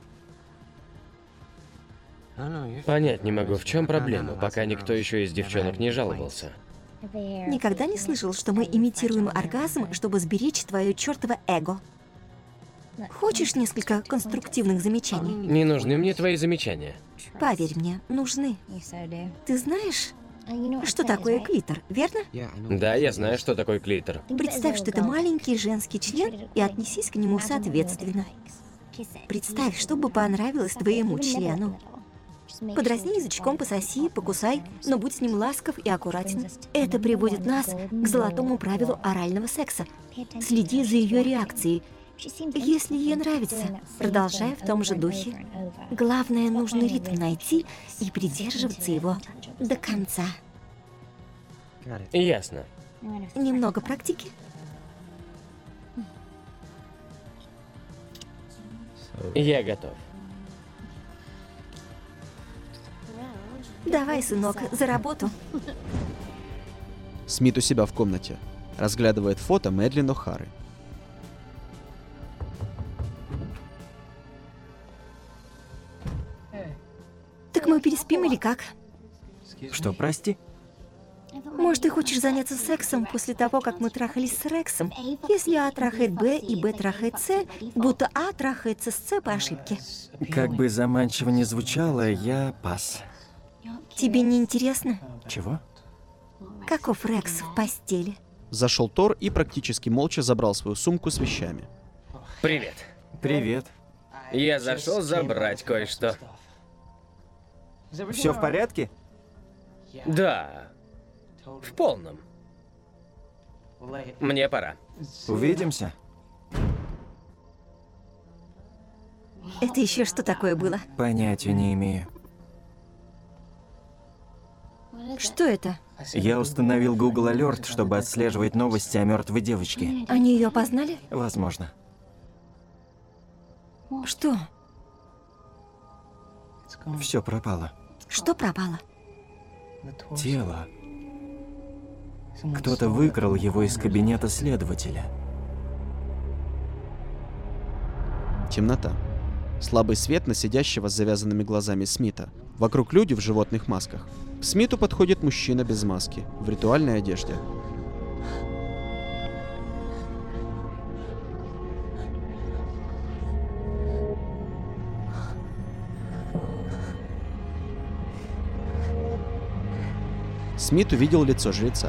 Понять не могу, в чем проблема, пока никто еще из девчонок не жаловался. Никогда не слышал, что мы имитируем оргазм, чтобы сберечь твое чертово эго. Хочешь несколько конструктивных замечаний? Не нужны мне твои замечания. Поверь мне, нужны. Ты знаешь, что такое клитор, верно? Да, я знаю, что такое клитор. Представь, что это маленький женский член, и отнесись к нему соответственно. Представь, что бы понравилось твоему члену. Подразни язычком, пососи, покусай, но будь с ним ласков и аккуратен. Это приводит нас к золотому правилу орального секса. Следи за ее реакцией. Если ей нравится, продолжай в том же духе. Главное, нужный ритм найти и придерживаться его до конца. Ясно. Немного практики. Я готов. Давай, сынок, за работу. Смит у себя в комнате. Разглядывает фото Мэдлин О'Хары. Так мы переспим или как? Что, прости? Может, ты хочешь заняться сексом после того, как мы трахались с Рексом? Если А трахает Б и Б трахает С, будто А трахается с С по ошибке. Как бы заманчиво ни звучало, я пас. Тебе не интересно? Чего? Каков Рекс в постели? Зашел Тор и практически молча забрал свою сумку с вещами. Привет. Привет. Я зашел забрать кое-что. Все в порядке? Да. В полном. Мне пора. Увидимся. Это еще что такое было? Понятия не имею. Что это? Я установил Google Alert, чтобы отслеживать новости о мертвой девочке. Они ее опознали? Возможно. Что? Все пропало. Что пропало? Тело. Кто-то выкрал его из кабинета следователя. Темнота. Слабый свет на сидящего с завязанными глазами Смита. Вокруг люди в животных масках. К Смиту подходит мужчина без маски, в ритуальной одежде. Смит увидел лицо жреца.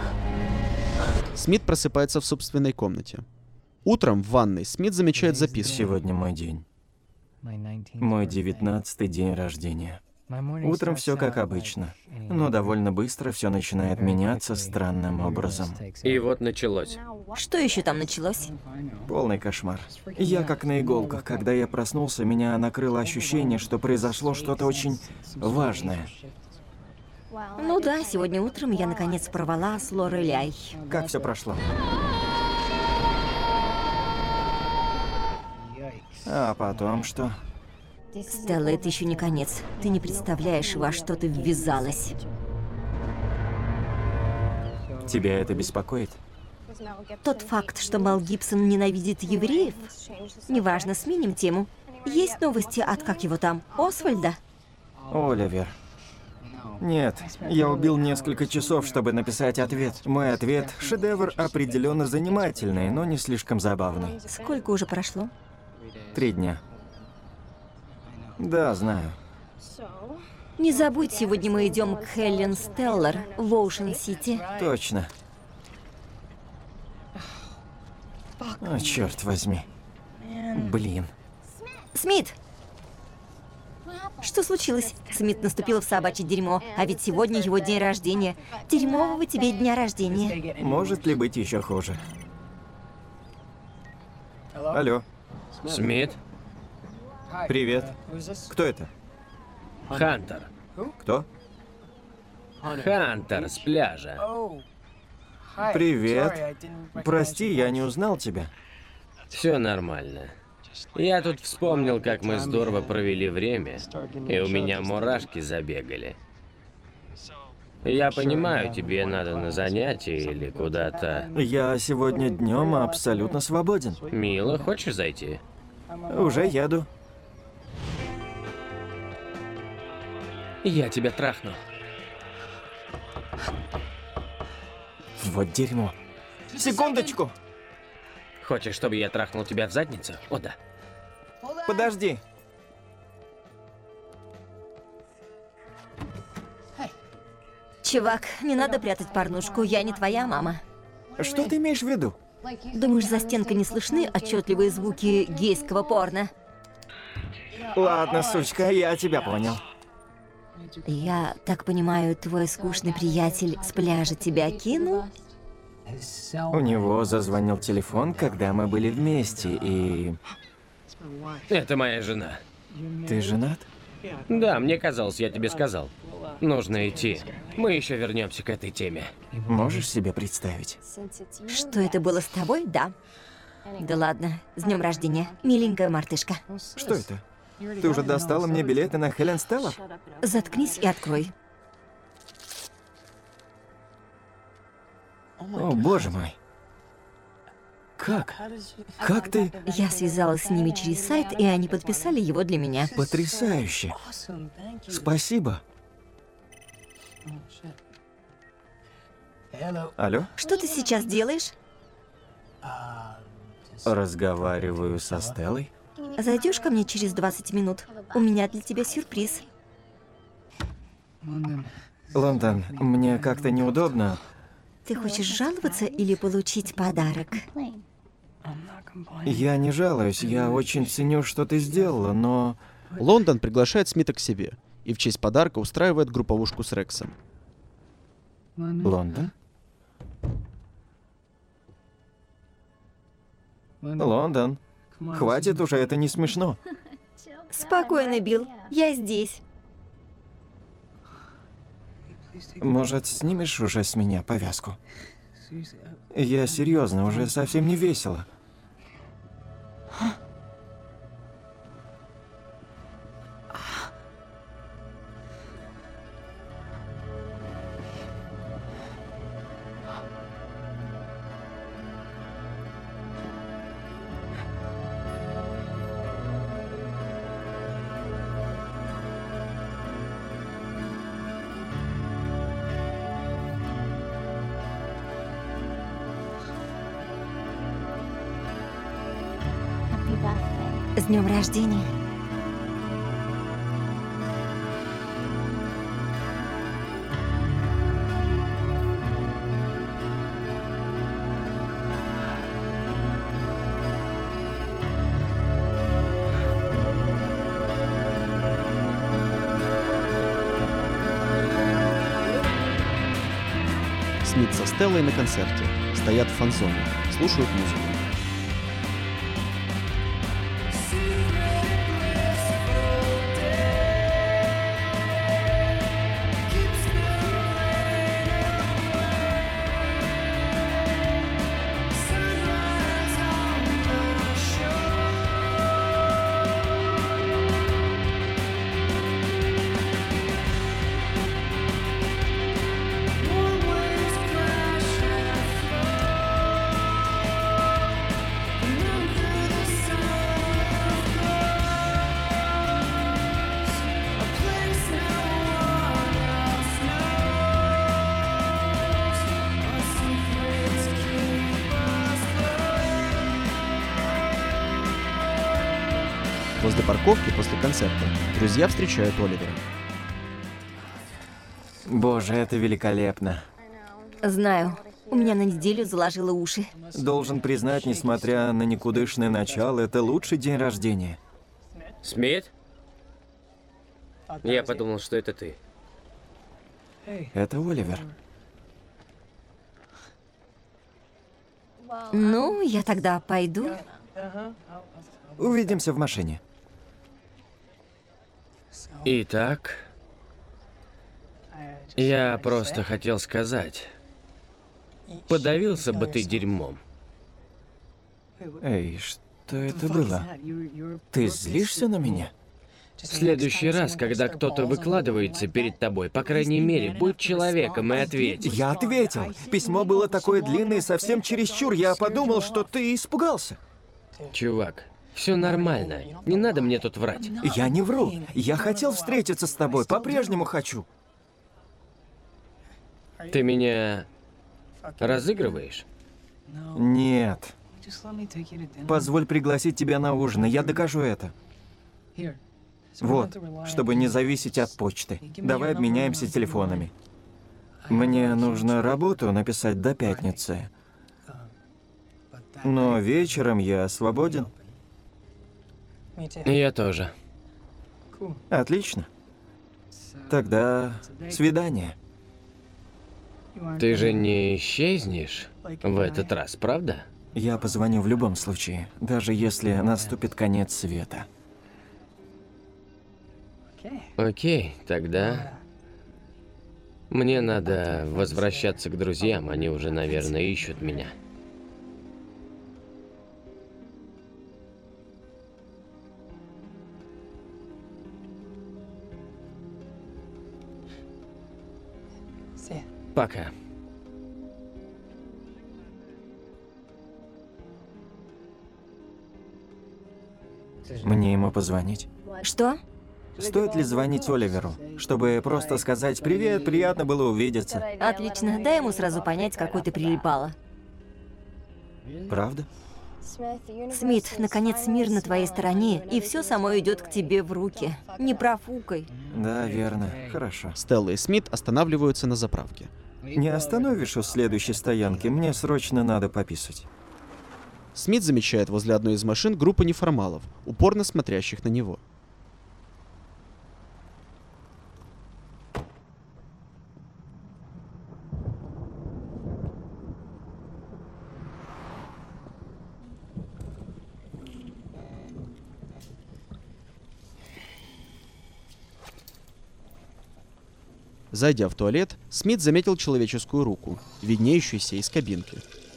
Смит просыпается в собственной комнате. Утром в ванной Смит замечает записку. Сегодня мой день. Мой 19-й день рождения. Утром все как обычно, но довольно быстро все начинает меняться странным образом. И вот началось. Что еще там началось? Полный кошмар. Я как на иголках. Когда я проснулся, меня накрыло ощущение, что произошло что-то очень важное. Ну да, сегодня утром я наконец порвала с Лореляй. Как все прошло? А потом что? Стелла, это еще не конец. Ты не представляешь, во что ты ввязалась. Тебя это беспокоит? Тот факт, что Мел Гибсон ненавидит евреев. Неважно, сменим тему. Есть новости от, как его там, Освальда? Оливер. Нет, я убил несколько часов, чтобы написать ответ. Мой ответ – шедевр определенно занимательный, но не слишком забавный. Сколько уже прошло? 3 дня. Да, знаю. Не забудь, сегодня мы идем к Хелен Стеллар в Оушен-Сити. Точно. О, черт возьми. Блин. Смит! Что случилось? Смит наступил в собачье дерьмо, а ведь сегодня его день рождения. Дерьмового тебе дня рождения. Может ли быть еще хуже? Алло. Смит? Привет. Кто это? Хантер. Кто? Хантер с пляжа. Привет. Прости, я не узнал тебя. Все нормально. Я тут вспомнил, как мы здорово провели время, и у меня мурашки забегали. Я понимаю, тебе надо на занятия или куда-то. Я сегодня днем абсолютно свободен. Мила, хочешь зайти? Уже еду. Я тебя трахну. Вот дерьмо. Секундочку. Хочешь, чтобы я трахнул тебя в задницу? О, да. Подожди. Чувак, не надо прятать порнушку, я не твоя мама. Что ты имеешь в виду? Думаешь, за стенкой не слышны отчетливые звуки гейского порно? Ладно, сучка, я тебя понял. Я так понимаю, твой скучный приятель с пляжа тебя кинул? У него зазвонил телефон, когда мы были вместе, и... Это моя жена. Ты женат? Да, мне казалось, я тебе сказал. Нужно идти. Мы еще вернемся к этой теме. Можешь себе представить? Что это было с тобой? Да. Да ладно, с днем рождения, миленькая мартышка. Что это? Ты уже достала мне билеты на Хелен Стеллар? Заткнись и открой. О, боже мой. Как? Как ты? Я связалась с ними через сайт, и они подписали его для меня. Потрясающе. Спасибо. Алло? Что ты сейчас делаешь? Разговариваю со Стеллой. Зайдешь ко мне через 20 минут? У меня для тебя сюрприз. Лондон, мне как-то неудобно. Ты хочешь жаловаться или получить подарок? Я не жалуюсь, я очень ценю, что ты сделала, но... Лондон приглашает Смита к себе и в честь подарка устраивает групповушку с Рексом. Лондон? Лондон. Хватит уже, это не смешно. Спокойно, Билл, я здесь. Может, снимешь уже с меня повязку? Я серьезно, уже совсем не весело. С днем рождения. Смит со Стеллой на концерте. Стоят в фан-зоне. Слушают музыку. Возле парковки после концерта друзья встречают Оливера. Боже, это великолепно. Знаю. У меня на неделю заложило уши. Должен признать, несмотря на никудышное начало, это лучший день рождения. Смит? Я подумал, что это ты. Это Оливер. Ну, я тогда пойду. Увидимся в машине. Итак, я просто хотел сказать, подавился бы ты дерьмом. Эй, что это было? Ты злишься на меня? В следующий раз, когда кто-то выкладывается перед тобой, по крайней мере, будь человеком и ответь. Я ответил. Письмо было такое длинное, совсем чересчур. Я подумал, что ты испугался. Чувак, все нормально. Не надо мне тут врать. Я не вру. Я хотел встретиться с тобой, по-прежнему хочу. Ты меня разыгрываешь? Нет. Позволь пригласить тебя на ужин, и я докажу это. Вот, чтобы не зависеть от почты. Давай обменяемся телефонами. Мне нужно работу написать до пятницы. Но вечером я свободен. Я тоже. Отлично. Тогда свидание. Ты же не исчезнешь в этот раз, правда? Я позвоню в любом случае, даже если наступит конец света. Окей, тогда мне надо возвращаться к друзьям, они уже, наверное, ищут меня. Пока. Мне ему позвонить? Что? Стоит ли звонить Оливеру, чтобы просто сказать «Привет, приятно было увидеться»? Отлично. Дай ему сразу понять, какой ты прилипала. Правда? Смит, наконец мир на твоей стороне, и все само идет к тебе в руки. Не профукай. Да, верно. Хорошо. Стелла и Смит останавливаются на заправке. Не остановишь у следующей стоянки? Мне срочно надо пописать. Смит замечает возле одной из машин группу неформалов, упорно смотрящих на него. Зайдя в туалет, Смит заметил человеческую руку, виднеющуюся из кабинки.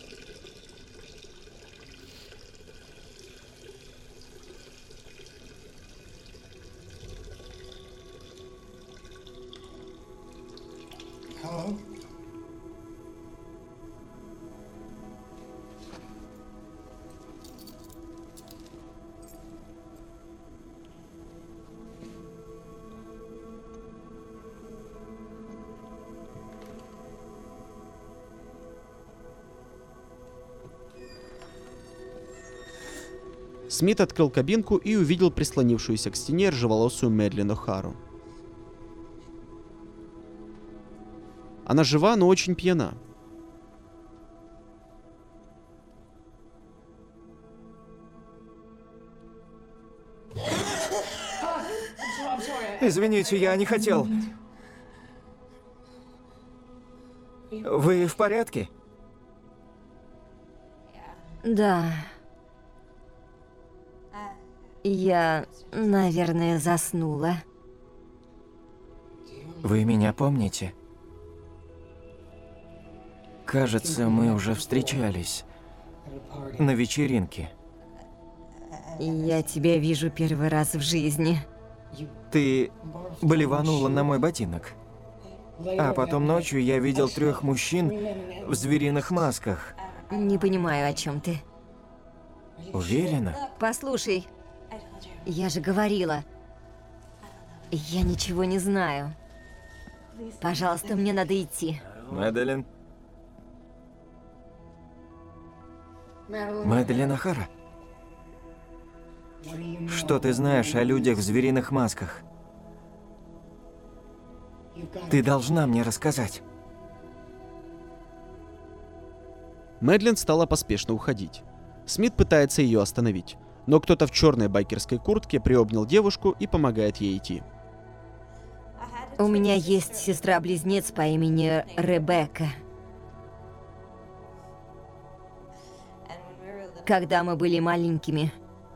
Смит открыл кабинку и увидел прислонившуюся к стене рыжеволосую Мэдлин О'Хару. Она жива, но очень пьяна. Извините, я не хотел. Вы в порядке? Да. Я, наверное, заснула. Вы меня помните? Кажется, мы уже встречались на вечеринке. Я тебя вижу первый раз в жизни. Ты блеванула на мой ботинок. А потом ночью я видел 3 мужчин в звериных масках. Не понимаю, о чем ты. Уверена? Послушай, я же говорила, я ничего не знаю. Пожалуйста, мне надо идти. Мэдалин? Мэдалин О'Хара? Что ты знаешь о людях в звериных масках? Ты должна мне рассказать. Мэдлин стала поспешно уходить. Смит пытается ее остановить, но кто-то в черной байкерской куртке приобнял девушку и помогает ей идти. У меня есть сестра-близнец по имени Ребекка. Когда мы были маленькими,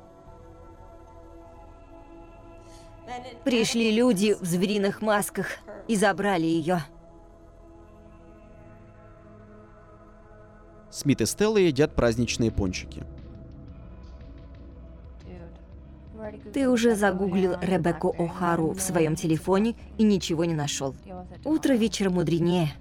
пришли люди в звериных масках и забрали ее. Смит и Стелла едят праздничные пончики. Ты уже загуглил Ребекку О'Хару в своем телефоне и ничего не нашел. Утро вечера мудренее.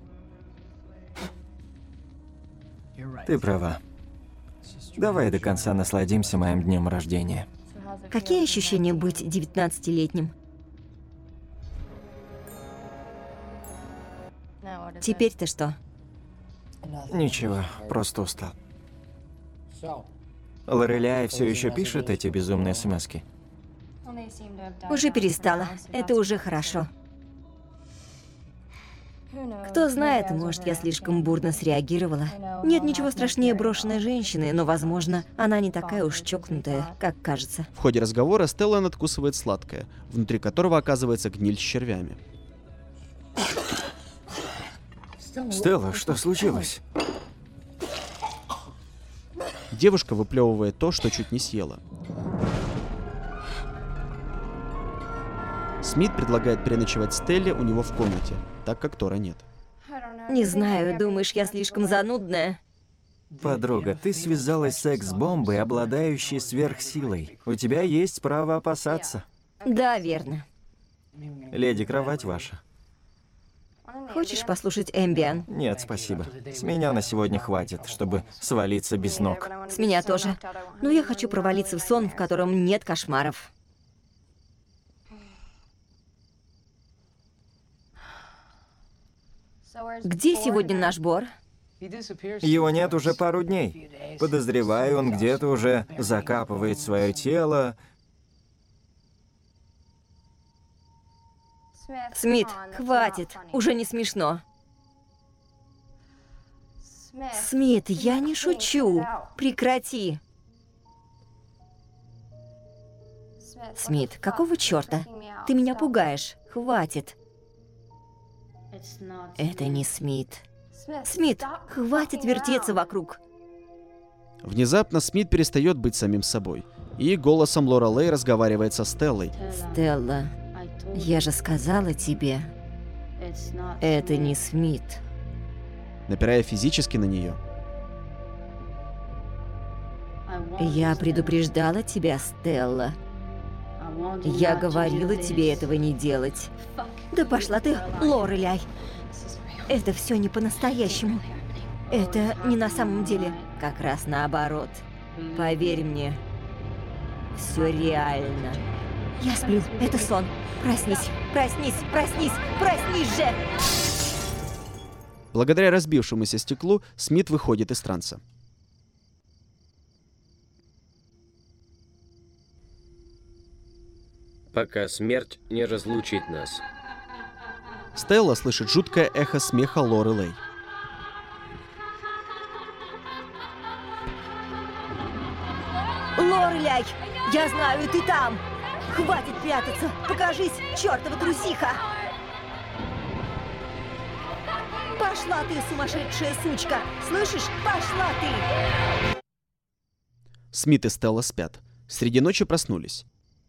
Ты права. Давай до конца насладимся моим днем рождения. Какие ощущения быть 19-летним? Теперь-то что? Ничего, просто устал. Лореляй все еще пишет эти безумные смски? Уже перестала. Это уже хорошо. Кто знает, может, я слишком бурно среагировала. Нет ничего страшнее брошенной женщины, но, возможно, она не такая уж чокнутая, как кажется. В ходе разговора Стелла надкусывает сладкое, внутри которого оказывается гниль с червями. Стелла, что случилось? Девушка выплевывает то, что чуть не съела. Смит предлагает переночевать Стелле у него в комнате, так как Тора нет. Не знаю, думаешь, я слишком занудная? Подруга, ты связалась с секс-бомбой, обладающей сверхсилой. У тебя есть право опасаться. Да, верно. Леди, кровать ваша. Хочешь послушать Эмбиан? Нет, спасибо. С меня на сегодня хватит, чтобы свалиться без ног. С меня тоже. Но я хочу провалиться в сон, в котором нет кошмаров. Где сегодня наш Бор? Его нет уже пару дней. Подозреваю, он где-то уже закапывает свое тело. Смит, хватит, уже не смешно. Смит, я не шучу. Прекрати. Смит, какого черта? Ты меня пугаешь. Хватит. Это не Смит. Смит, хватит вертеться вокруг. Внезапно Смит перестает быть самим собой. И голосом Лорелей разговаривает со Стеллой. Стелла, я же сказала тебе, это не Смит. Напирая физически на нее. Я предупреждала тебя, Стелла. Я говорила тебе этого не делать. Да пошла ты, Лореляй. Это все не по-настоящему. Это не на самом деле. Как раз наоборот. Поверь мне, все реально. Я сплю. Это сон. Проснись, проснись, проснись, проснись же! Благодаря разбившемуся стеклу Смит выходит из транса. Пока смерть не разлучит нас. Стелла слышит жуткое эхо смеха Лорелей. Лореляй, я знаю, ты там. Хватит прятаться. Покажись, чертова трусиха. Пошла ты, сумасшедшая сучка! Слышишь? Пошла ты! Смит и Стелла спят. Среди ночи проснулись.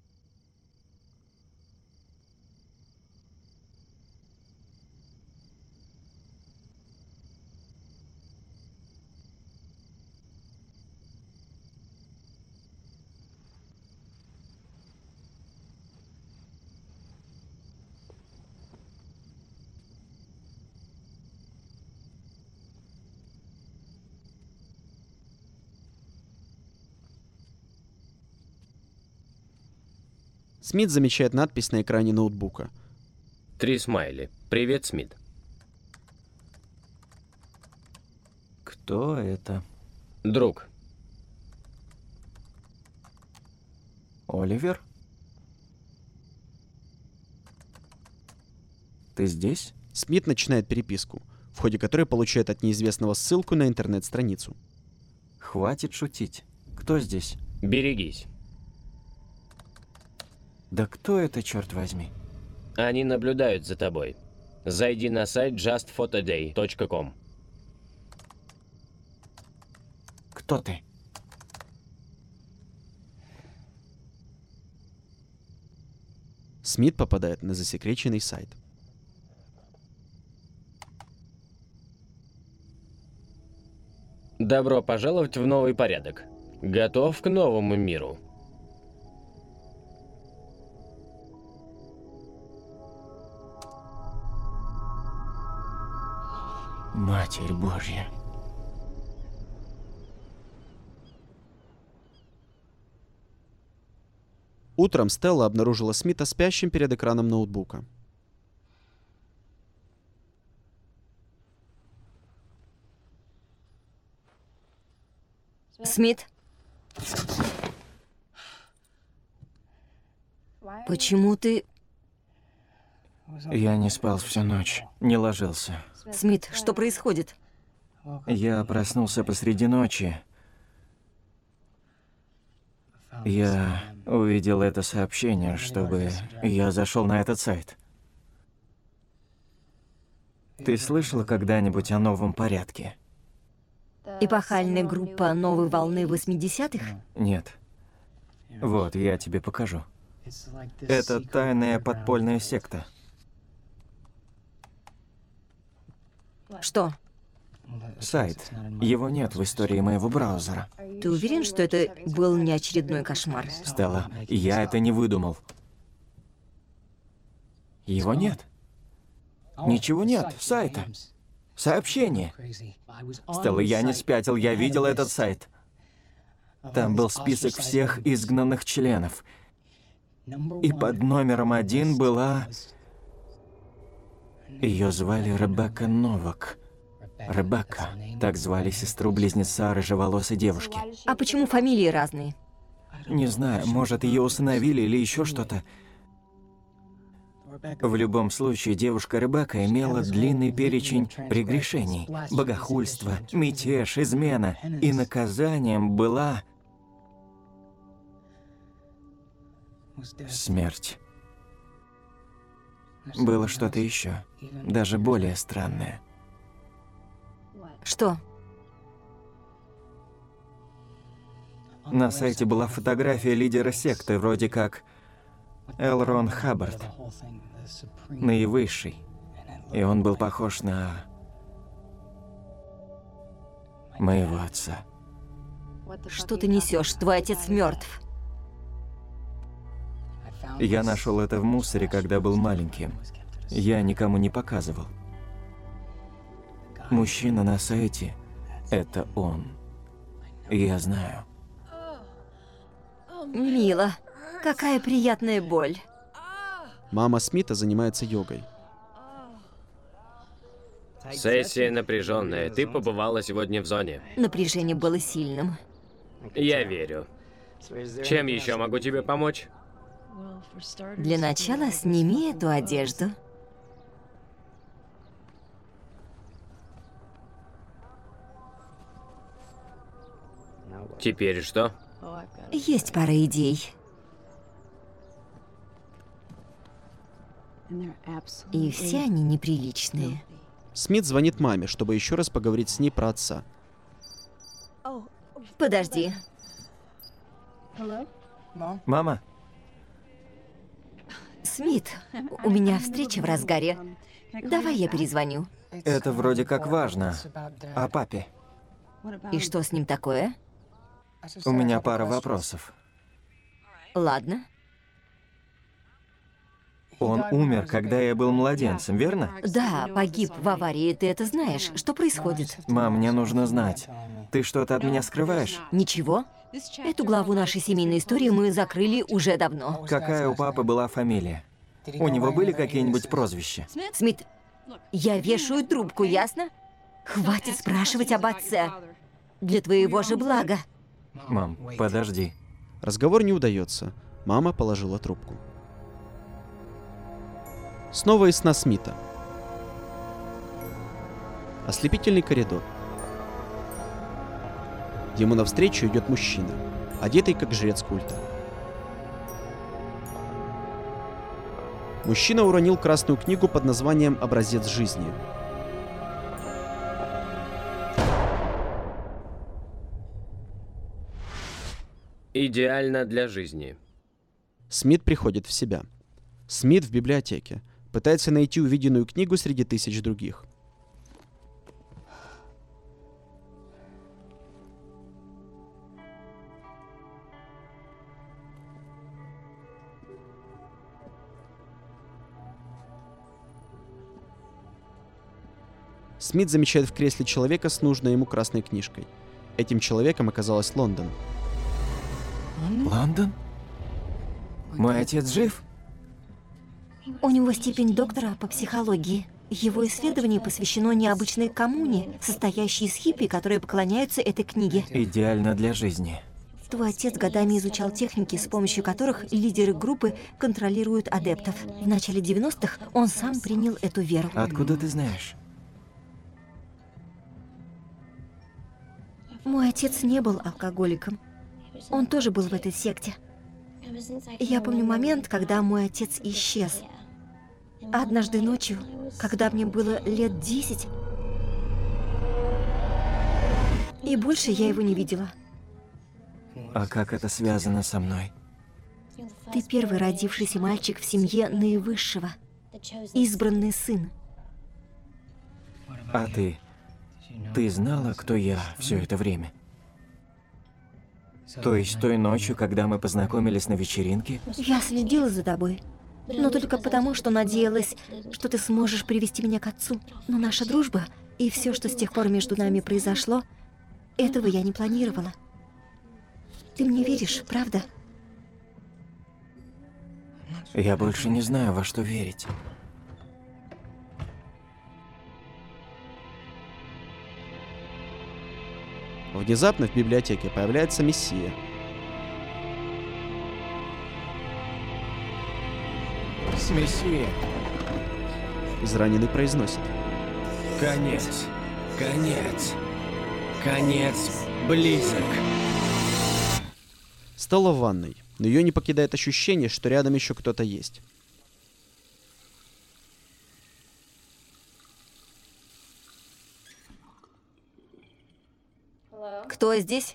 Смит замечает надпись на экране ноутбука. 3 смайли. Привет, Смит. Кто это? Друг. Оливер? Ты здесь? Смит начинает переписку, в ходе которой получает от неизвестного ссылку на интернет-страницу. Хватит шутить. Кто здесь? Берегись. Да кто это, черт возьми? Они наблюдают за тобой. Зайди на сайт justphotoday.com. Кто ты? Смит попадает на засекреченный сайт. Добро пожаловать в новый порядок. Готов к новому миру. Матерь Божья. Утром Стелла обнаружила Смита спящим перед экраном ноутбука. Смит? Почему ты... Я не спал всю ночь, не ложился. Смит, что происходит? Я проснулся посреди ночи. Я увидел это сообщение, чтобы я зашел на этот сайт. Ты слышала когда-нибудь о новом порядке? Эпохальная группа новой волны 80-х? Нет. Вот, я тебе покажу. Это тайная подпольная секта. Что? Сайт. Его нет в истории моего браузера. Ты уверен, что это был не очередной кошмар? Стелла, я это не выдумал. Его нет. Ничего нет, сайта. Сообщение. Стелла, я не спятил, я видел этот сайт. Там был список всех изгнанных членов. И под номером 1 была... Ее звали Ребекка Новак. Ребекка. Так звали сестру-близнеца рыжеволосой девушки. А почему фамилии разные? Не знаю, может, ее усыновили или еще что-то. В любом случае, девушка Ребекка имела длинный перечень прегрешений. Богохульство, мятеж, измена. И наказанием была... смерть. Было что-то еще, даже более странное. Что? На сайте была фотография лидера секты, вроде как Л. Рон Хаббард, наивысший. И он был похож на моего отца. Что ты несешь? Твой отец мертв. Я нашел это в мусоре, когда был маленьким. Я никому не показывал. Мужчина на сайте – это он. Я знаю. Мило. Какая приятная боль. Мама Смита занимается йогой. Сессия напряженная. Ты побывала сегодня в зоне. Напряжение было сильным. Я верю. Чем еще могу тебе помочь? Для начала сними эту одежду. Теперь что? Есть пара идей. И все они неприличные. Смит звонит маме, чтобы еще раз поговорить с ней про отца. Подожди. Мама, Смит, у меня встреча в разгаре. Давай я перезвоню. это вроде как важно. О папе. И что с ним такое? У меня пара вопросов. Ладно. Он умер, когда я был младенцем, верно? Да, погиб в аварии, ты это знаешь. Что происходит? Мам, мне нужно знать. Ты что-то от меня скрываешь? Ничего. Эту главу нашей семейной истории мы закрыли уже давно. Какая у папы была фамилия? У него были какие-нибудь прозвища? Смит, я вешаю трубку, ясно? Хватит спрашивать об отце. Для твоего же блага. Мам, подожди. Разговор не удается. Мама положила трубку. Снова из сна Смита. Ослепительный коридор. Ему навстречу идет мужчина, одетый как жрец культа. Мужчина уронил красную книгу под названием «Образец жизни». Идеально для жизни. Смит приходит в себя. Смит в библиотеке. Пытается найти увиденную книгу среди тысяч других. Смит замечает в кресле человека с нужной ему красной книжкой. Этим человеком оказалась Лондон. Лондон? Мой отец жив? У него степень доктора по психологии. Его исследование посвящено необычной коммуне, состоящей из хиппи, которые поклоняются этой книге. Идеально для жизни. Твой отец годами изучал техники, с помощью которых лидеры группы контролируют адептов. В начале 90-х он сам принял эту веру. Откуда ты знаешь? Мой отец не был алкоголиком. Он тоже был в этой секте. Я помню момент, когда мой отец исчез. Однажды ночью, когда мне было лет 10, и больше я его не видела. А как это связано со мной? Ты первый родившийся мальчик в семье наивысшего, избранный сын. А ты? Ты знала, кто я все это время? То есть той ночью, когда мы познакомились на вечеринке? Я следила за тобой, но только потому, что надеялась, что ты сможешь привести меня к отцу. Но наша дружба и все, что с тех пор между нами произошло, этого я не планировала. Ты мне веришь, правда? Я больше не знаю, во что верить. Внезапно в библиотеке появляется Мессия. Мессия. Израненный произносит: Конец. Конец. Конец близок. Стелла в ванной, но ее не покидает ощущение, что рядом еще кто-то есть. Кто здесь?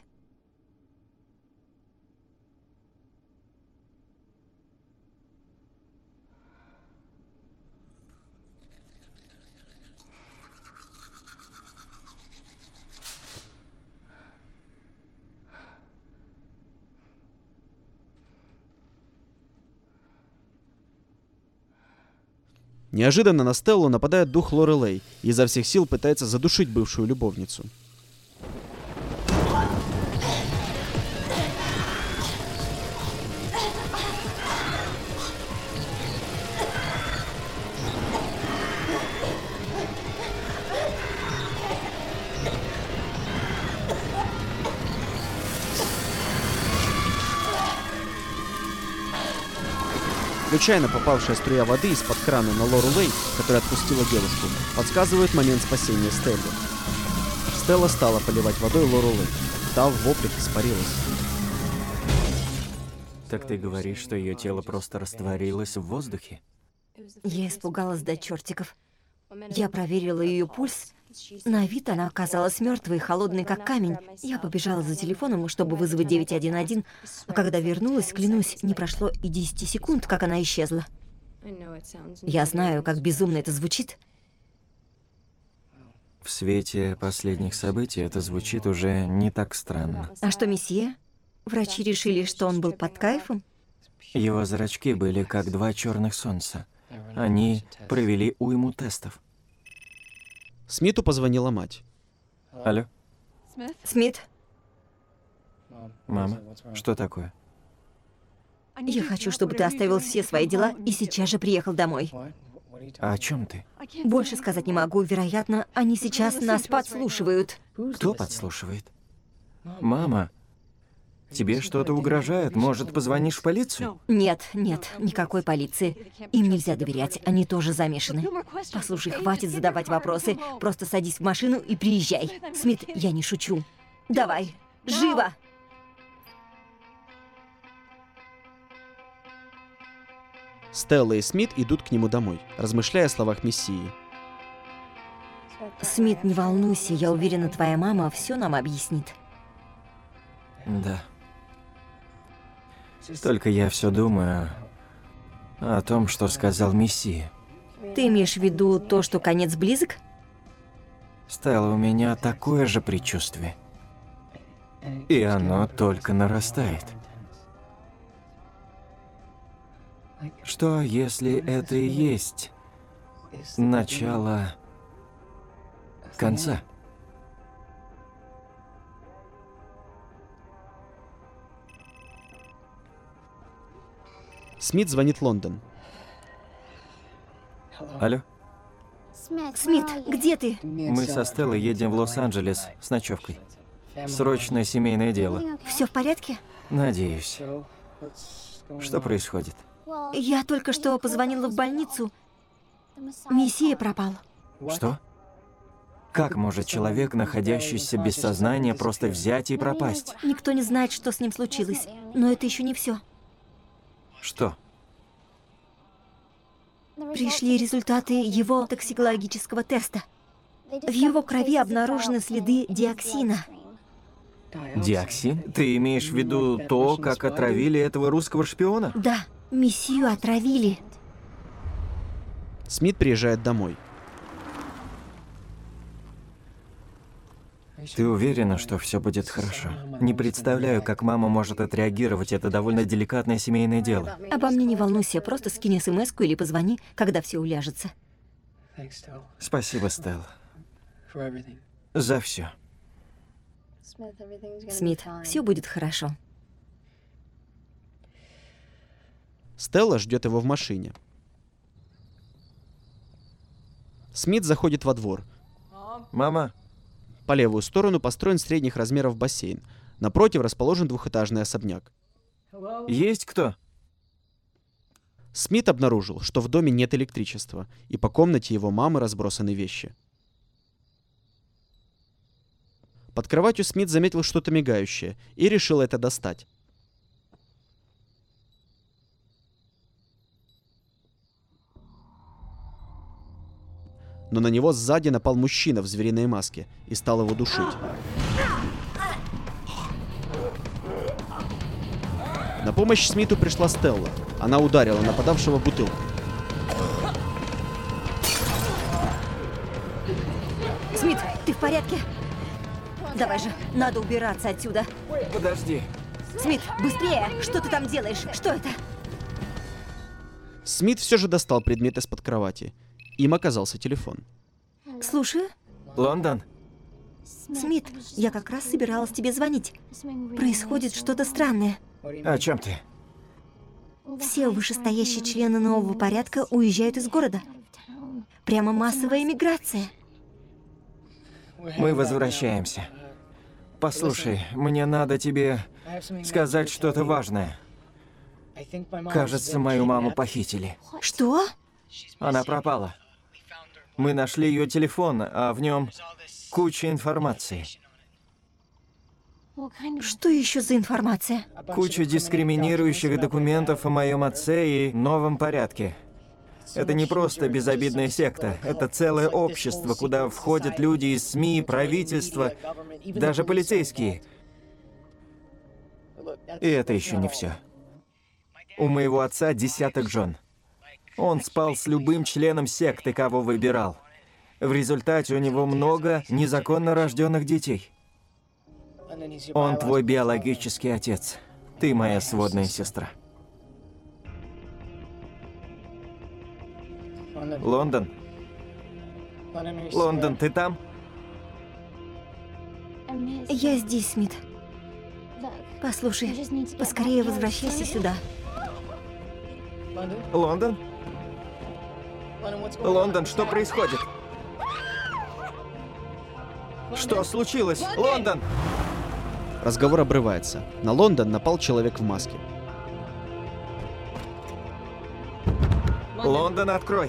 Неожиданно на Стеллу нападает дух Лорелей и изо всех сил пытается задушить бывшую любовницу. Случайно попавшая струя воды из-под крана на Лору Лей, которая отпустила девушку, подсказывает момент спасения Стеллы. Стелла стала поливать водой Лору Лей. Та в воплях испарилась. Так ты говоришь, что ее тело просто растворилось в воздухе? Я испугалась до чертиков. Я проверила ее пульс. На вид она оказалась мертвой, холодной как камень. Я побежала за телефоном, чтобы вызвать 911, а когда вернулась, клянусь, не прошло и 10 секунд, как она исчезла. Я знаю, как безумно это звучит. В свете последних событий это звучит уже не так странно. А что, месье? Врачи решили, что он был под кайфом? Его зрачки были как два черных солнца. Они провели уйму тестов. Смиту позвонила мать. Алло, Смит, мама, что такое? я хочу, чтобы ты оставил все свои дела и сейчас же приехал домой. А о чем ты? Больше сказать не могу. Вероятно, они сейчас нас подслушивают. Кто подслушивает? Мама, тебе что-то угрожает? Может, позвонишь в полицию? Нет, никакой полиции. Им нельзя доверять, они тоже замешаны. Послушай, хватит задавать вопросы. Просто садись в машину и приезжай. Смит, я не шучу. Давай, живо! Стелла и Смит идут к нему домой, размышляя о словах Мессии. Смит, не волнуйся, я уверена, твоя мама все нам объяснит. Да. Только я все думаю о том, что сказал Мессия. Ты имеешь в виду то, что конец близок? Стелла, у меня такое же предчувствие. И оно только нарастает. Что, если это и есть начало конца? Смит звонит в Лондон. Алло? Смит, где ты? Мы со Стеллой едем в Лос-Анджелес с ночевкой. Срочное семейное дело. Все в порядке? Надеюсь. Что происходит? Я только что позвонила в больницу. Мессия пропал. Что? Как может человек, находящийся без сознания, просто взять и пропасть? Никто не знает, что с ним случилось. Но это еще не все. Что? Пришли результаты его токсикологического теста. В его крови обнаружены следы диоксина. Диоксин? Ты имеешь в виду то, как отравили этого русского шпиона? Да, Мессию отравили. Смит приезжает домой. Ты уверена, что все будет хорошо? Не представляю, как мама может отреагировать. Это довольно деликатное семейное дело. Обо мне не волнуйся, просто скинь смс-ку или позвони, когда все уляжется. Спасибо, Стелла. За все. Смит, все будет хорошо. Стелла ждет его в машине. Смит заходит во двор. Мама, По левую сторону построен средних размеров бассейн. Напротив расположен двухэтажный особняк. есть кто? Смит обнаружил, что в доме нет электричества, и по комнате его мамы разбросаны вещи. Под кроватью Смит заметил что-то мигающее и решил это достать. Но на него сзади напал мужчина в звериной маске и стал его душить. На помощь Смиту пришла Стелла. Она ударила нападавшего бутылкой. Смит, ты в порядке? Давай же, надо убираться отсюда. Подожди. Смит, быстрее! Что ты там делаешь? Что это? Смит все же достал предмет из-под кровати. Им оказался телефон. Слушаю. Лондон? Смит, я как раз собиралась тебе звонить. Происходит что-то странное. О чем ты? Все вышестоящие члены нового порядка уезжают из города. Прямо массовая эмиграция. Мы возвращаемся. Послушай, мне надо тебе сказать что-то важное. Кажется, мою маму похитили. Что? Она пропала. Мы нашли ее телефон, а в нем куча информации. Что еще за информация? Куча дискриминирующих документов о моем отце и новом порядке. Это не просто безобидная секта. Это целое общество, куда входят люди из СМИ, правительства, даже полицейские. И это еще не все. У моего отца десяток жен. Он спал с любым членом секты, кого выбирал. В результате у него много незаконно рожденных детей. Он твой биологический отец. Ты моя сводная сестра. Лондон? Лондон, ты там? Я здесь, Смит. Послушай, поскорее возвращайся сюда. Лондон? Лондон, что происходит? Что случилось? Лондон! Разговор обрывается. На Лондон напал человек в маске. Лондон, открой!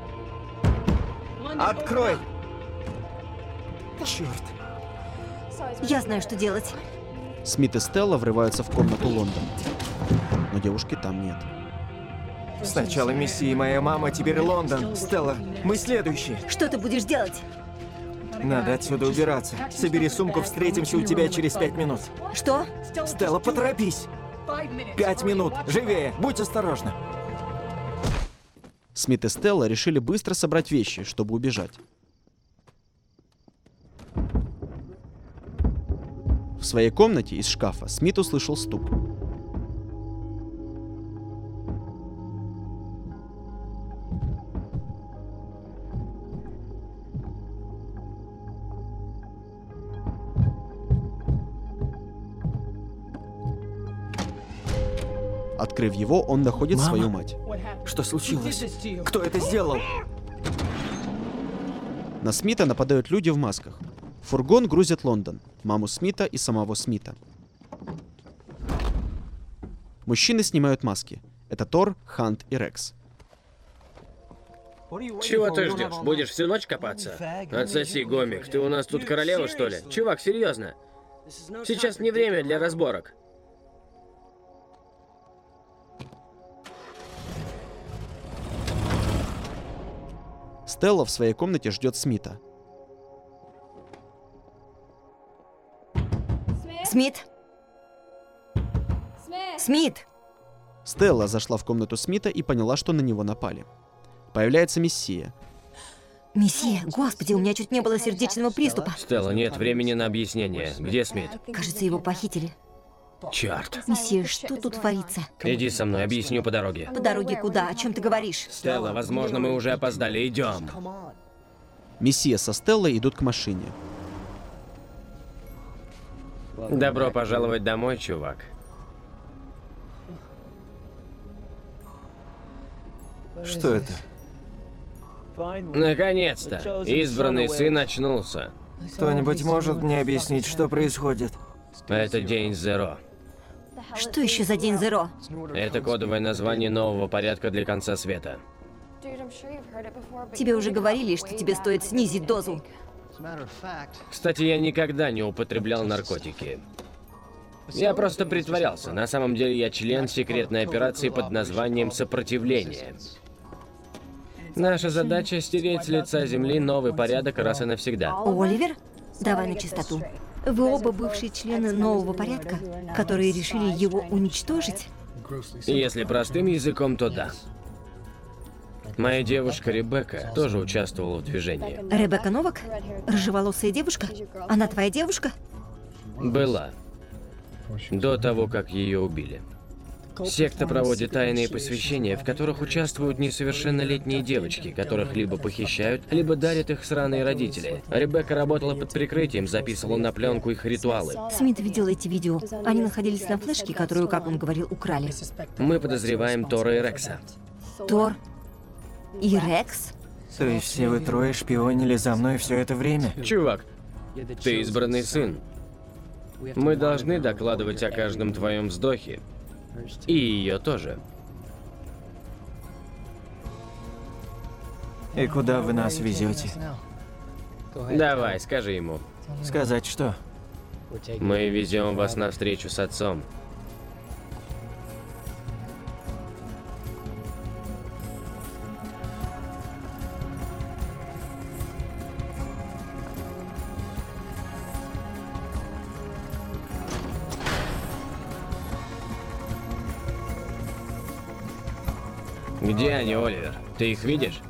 Открой! Черт! Я знаю, что делать. Смит и Стелла врываются в комнату Лондона. Но девушки там нет. Сначала Мисси и моя мама, теперь Лондон. Стелла, мы следующие. Что ты будешь делать? Надо отсюда убираться. Собери сумку, встретимся у тебя через 5 минут. Что? Стелла, поторопись. 5 минут. Живее. Будь осторожна. Смит и Стелла решили быстро собрать вещи, чтобы убежать. В своей комнате из шкафа Смит услышал стук. Открыв его, он находит Мама? свою мать. Что случилось? Кто это сделал? На Смита нападают люди в масках. В фургон грузят Лондон, маму Смита и самого Смита. Мужчины снимают маски. Это Тор, Хант и Рекс. Чего ты ждешь? Будешь всю ночь копаться? Отсоси, гомик. Ты у нас тут королева, что ли? Чувак, серьезно. Сейчас не время для разборок. Стелла в своей комнате ждет Смита. Смит? Смит! Стелла зашла в комнату Смита и поняла, что на него напали. Появляется Мессия. Мессия, господи, у меня чуть не было сердечного приступа. Стелла, нет времени на объяснение. Где Смит? Кажется, его похитили. Черт. Мессия, что тут творится? Иди со мной, объясню по дороге. По дороге куда? О чем ты говоришь? Стелла, возможно, мы уже опоздали. Идем. Мессия со Стеллой идут к машине. Добро пожаловать домой, чувак. Что это? Наконец-то! Избранный сын очнулся. Кто-нибудь может мне объяснить, что происходит? Это день Зеро. Что еще за день Зеро? Это кодовое название нового порядка для конца света. Тебе уже говорили, что тебе стоит снизить дозу. Кстати, я никогда не употреблял наркотики. Я просто притворялся. На самом деле я член секретной операции под названием «Сопротивление». Наша задача — стереть с лица земли новый порядок раз и навсегда. Оливер, давай на чистоту. Вы оба бывшие члены нового порядка, которые решили его уничтожить? Если простым языком, то да. Моя девушка Ребекка тоже участвовала в движении. Ребекка Новак? Рыжеволосая девушка? Она твоя девушка? Была. До того, как ее убили. Секта проводит тайные посвящения, в которых участвуют несовершеннолетние девочки, которых либо похищают, либо дарят их сраные родители. Ребекка работала под прикрытием, записывала на пленку их ритуалы. Смит видел эти видео. Они находились на флешке, которую, как он говорил, украли. Мы подозреваем Тора и Рекса. Тор и Рекс? То есть все вы трое шпионили за мной все это время? Чувак, ты избранный сын. Мы должны докладывать о каждом твоем вздохе. И ее тоже. И куда вы нас везете? Давай, скажи ему. Сказать что? Мы везем вас на встречу с отцом. Где они, Оливер? Ты их видишь?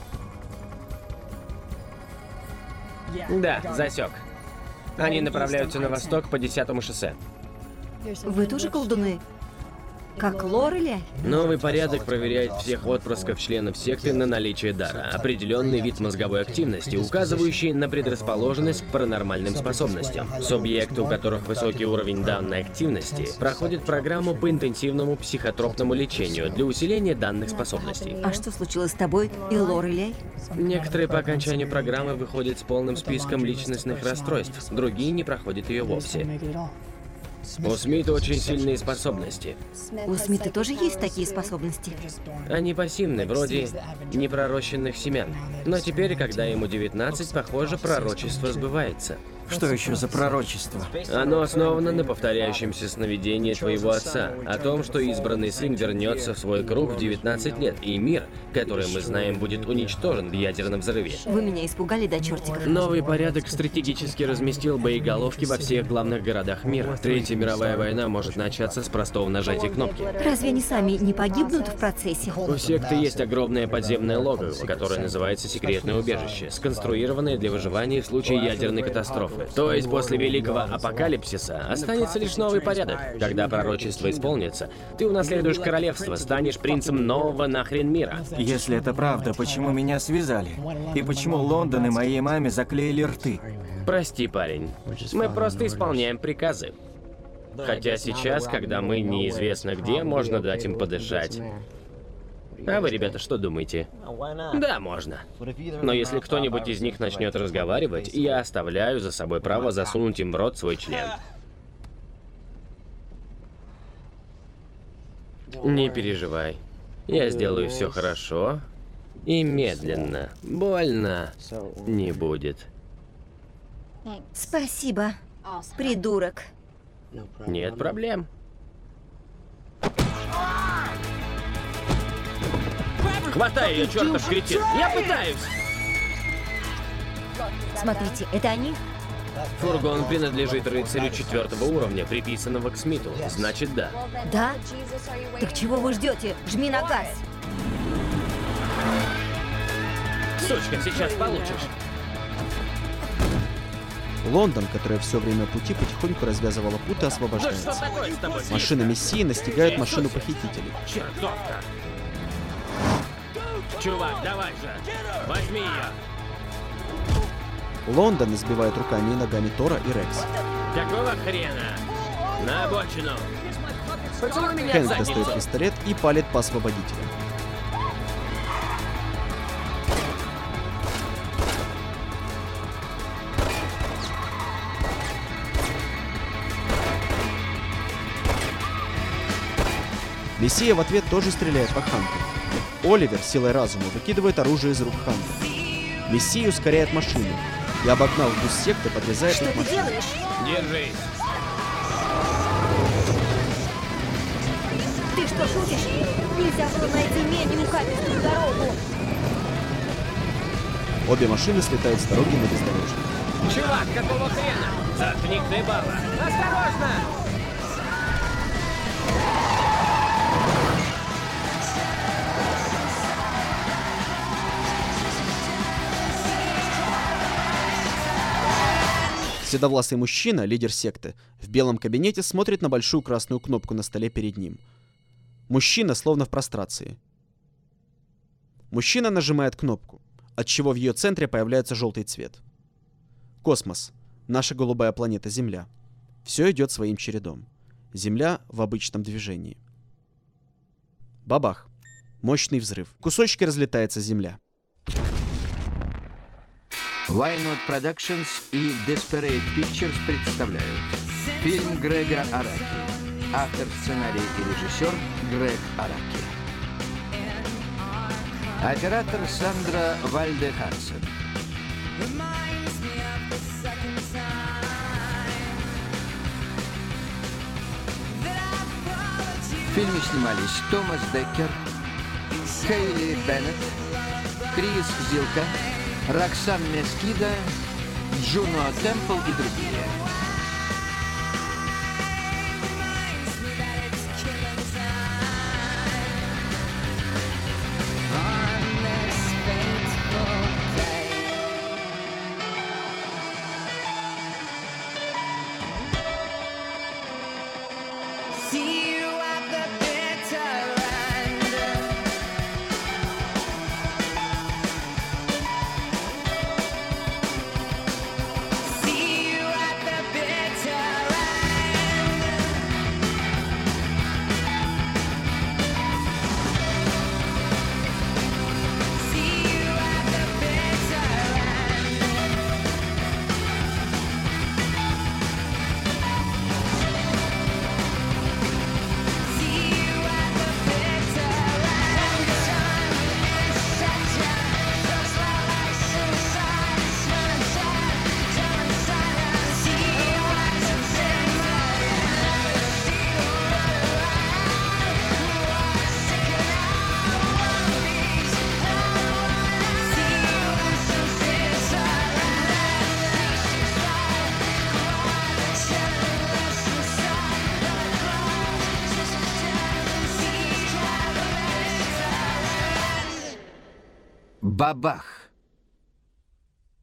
Да, засек. Они направляются на восток по 10-му шоссе. Вы тоже колдуны? Как Лорелей? Новый порядок проверяет всех отпрысков членов секты на наличие дара, определенный вид мозговой активности, указывающий на предрасположенность к паранормальным способностям. Субъекты, у которых высокий уровень данной активности, проходят программу по интенсивному психотропному лечению для усиления данных способностей. А что случилось с тобой и Лорелей? Некоторые по окончанию программы выходят с полным списком личностных расстройств, другие не проходят ее вовсе. У Смита очень сильные способности. У Смита тоже есть такие способности? Они пассивны, вроде непророщенных семян. Но теперь, когда ему 19, похоже, пророчество сбывается. Что еще за пророчество? Оно основано на повторяющемся сновидении твоего отца, о том, что избранный сын вернется в свой круг в 19 лет, и мир, который мы знаем, будет уничтожен в ядерном взрыве. Вы меня испугали до чертиков. Новый порядок стратегически разместил боеголовки во всех главных городах мира. Третья мировая война может начаться с простого нажатия кнопки. Разве они сами не погибнут в процессе? У секты есть огромное подземное логово, которое называется секретное убежище, сконструированное для выживания в случае ядерной катастрофы. То есть после великого апокалипсиса останется лишь новый порядок. Когда пророчество исполнится, ты унаследуешь королевство, станешь принцем нового нахрен мира. Если это правда, почему меня связали? И почему Лондон и моей маме заклеили рты? Прости, парень. Мы просто исполняем приказы. Хотя сейчас, когда мы неизвестно где, можно дать им подышать. А вы, ребята, что думаете? Да, можно. Но если кто-нибудь из них начнет разговаривать, я оставляю за собой право засунуть им в рот свой член. Не переживай. Я сделаю все хорошо и медленно. Больно не будет. Спасибо, придурок. Нет проблем. Хватай ее, чертов кретин! Я пытаюсь! Смотрите, это они? Фургон принадлежит рыцарю 4-го уровня, приписанного к Смиту. Значит, да. Да? Так чего вы ждете? Жми на газ. Сучка, сейчас получишь. Лондон, которая все время пути потихоньку развязывала путы, Ну что освобождается. такое с тобой? Машина Мессии настигает машину похитителей. Чертовка! Чувак, давай же! Возьми ее! Лондон избивает руками и ногами Тора и Рекс. Какого хрена? На обочину! Поцелуй меня в Хэнк задницу! достает пистолет и палит по освободителям. Мессия в ответ тоже стреляет по Ханку. Оливер силой разума выкидывает оружие из рук Ханка. Мессия ускоряет машину и, обогнав бус секты, подрезает Что их ты машину. делаешь? Держись! Ты что, шутишь? Нельзя было найти менее ухабистую дорогу. Обе машины слетают с дороги на бездорожье. Чувак, какого хрена? Заткни ты, баба! Осторожно! Седовласый мужчина, лидер секты, в белом кабинете смотрит на большую красную кнопку на столе перед ним. Мужчина словно в прострации. Мужчина нажимает кнопку, отчего в ее центре появляется желтый цвет. Космос. Наша голубая планета Земля. Все идет своим чередом. Земля в обычном движении. Бабах. Мощный взрыв. Кусочки разлетается Земля. Wynot Productions и Desperate Pictures представляют фильм Грега Араки. Автор сценария и режиссер Грег Араки. Оператор Сандра Вальде Хансен. В фильме снимались Томас Деккер, Хейли Беннет, Крис Зилка, Роксан Мескида, Джуно Темпл и другие. Бабах!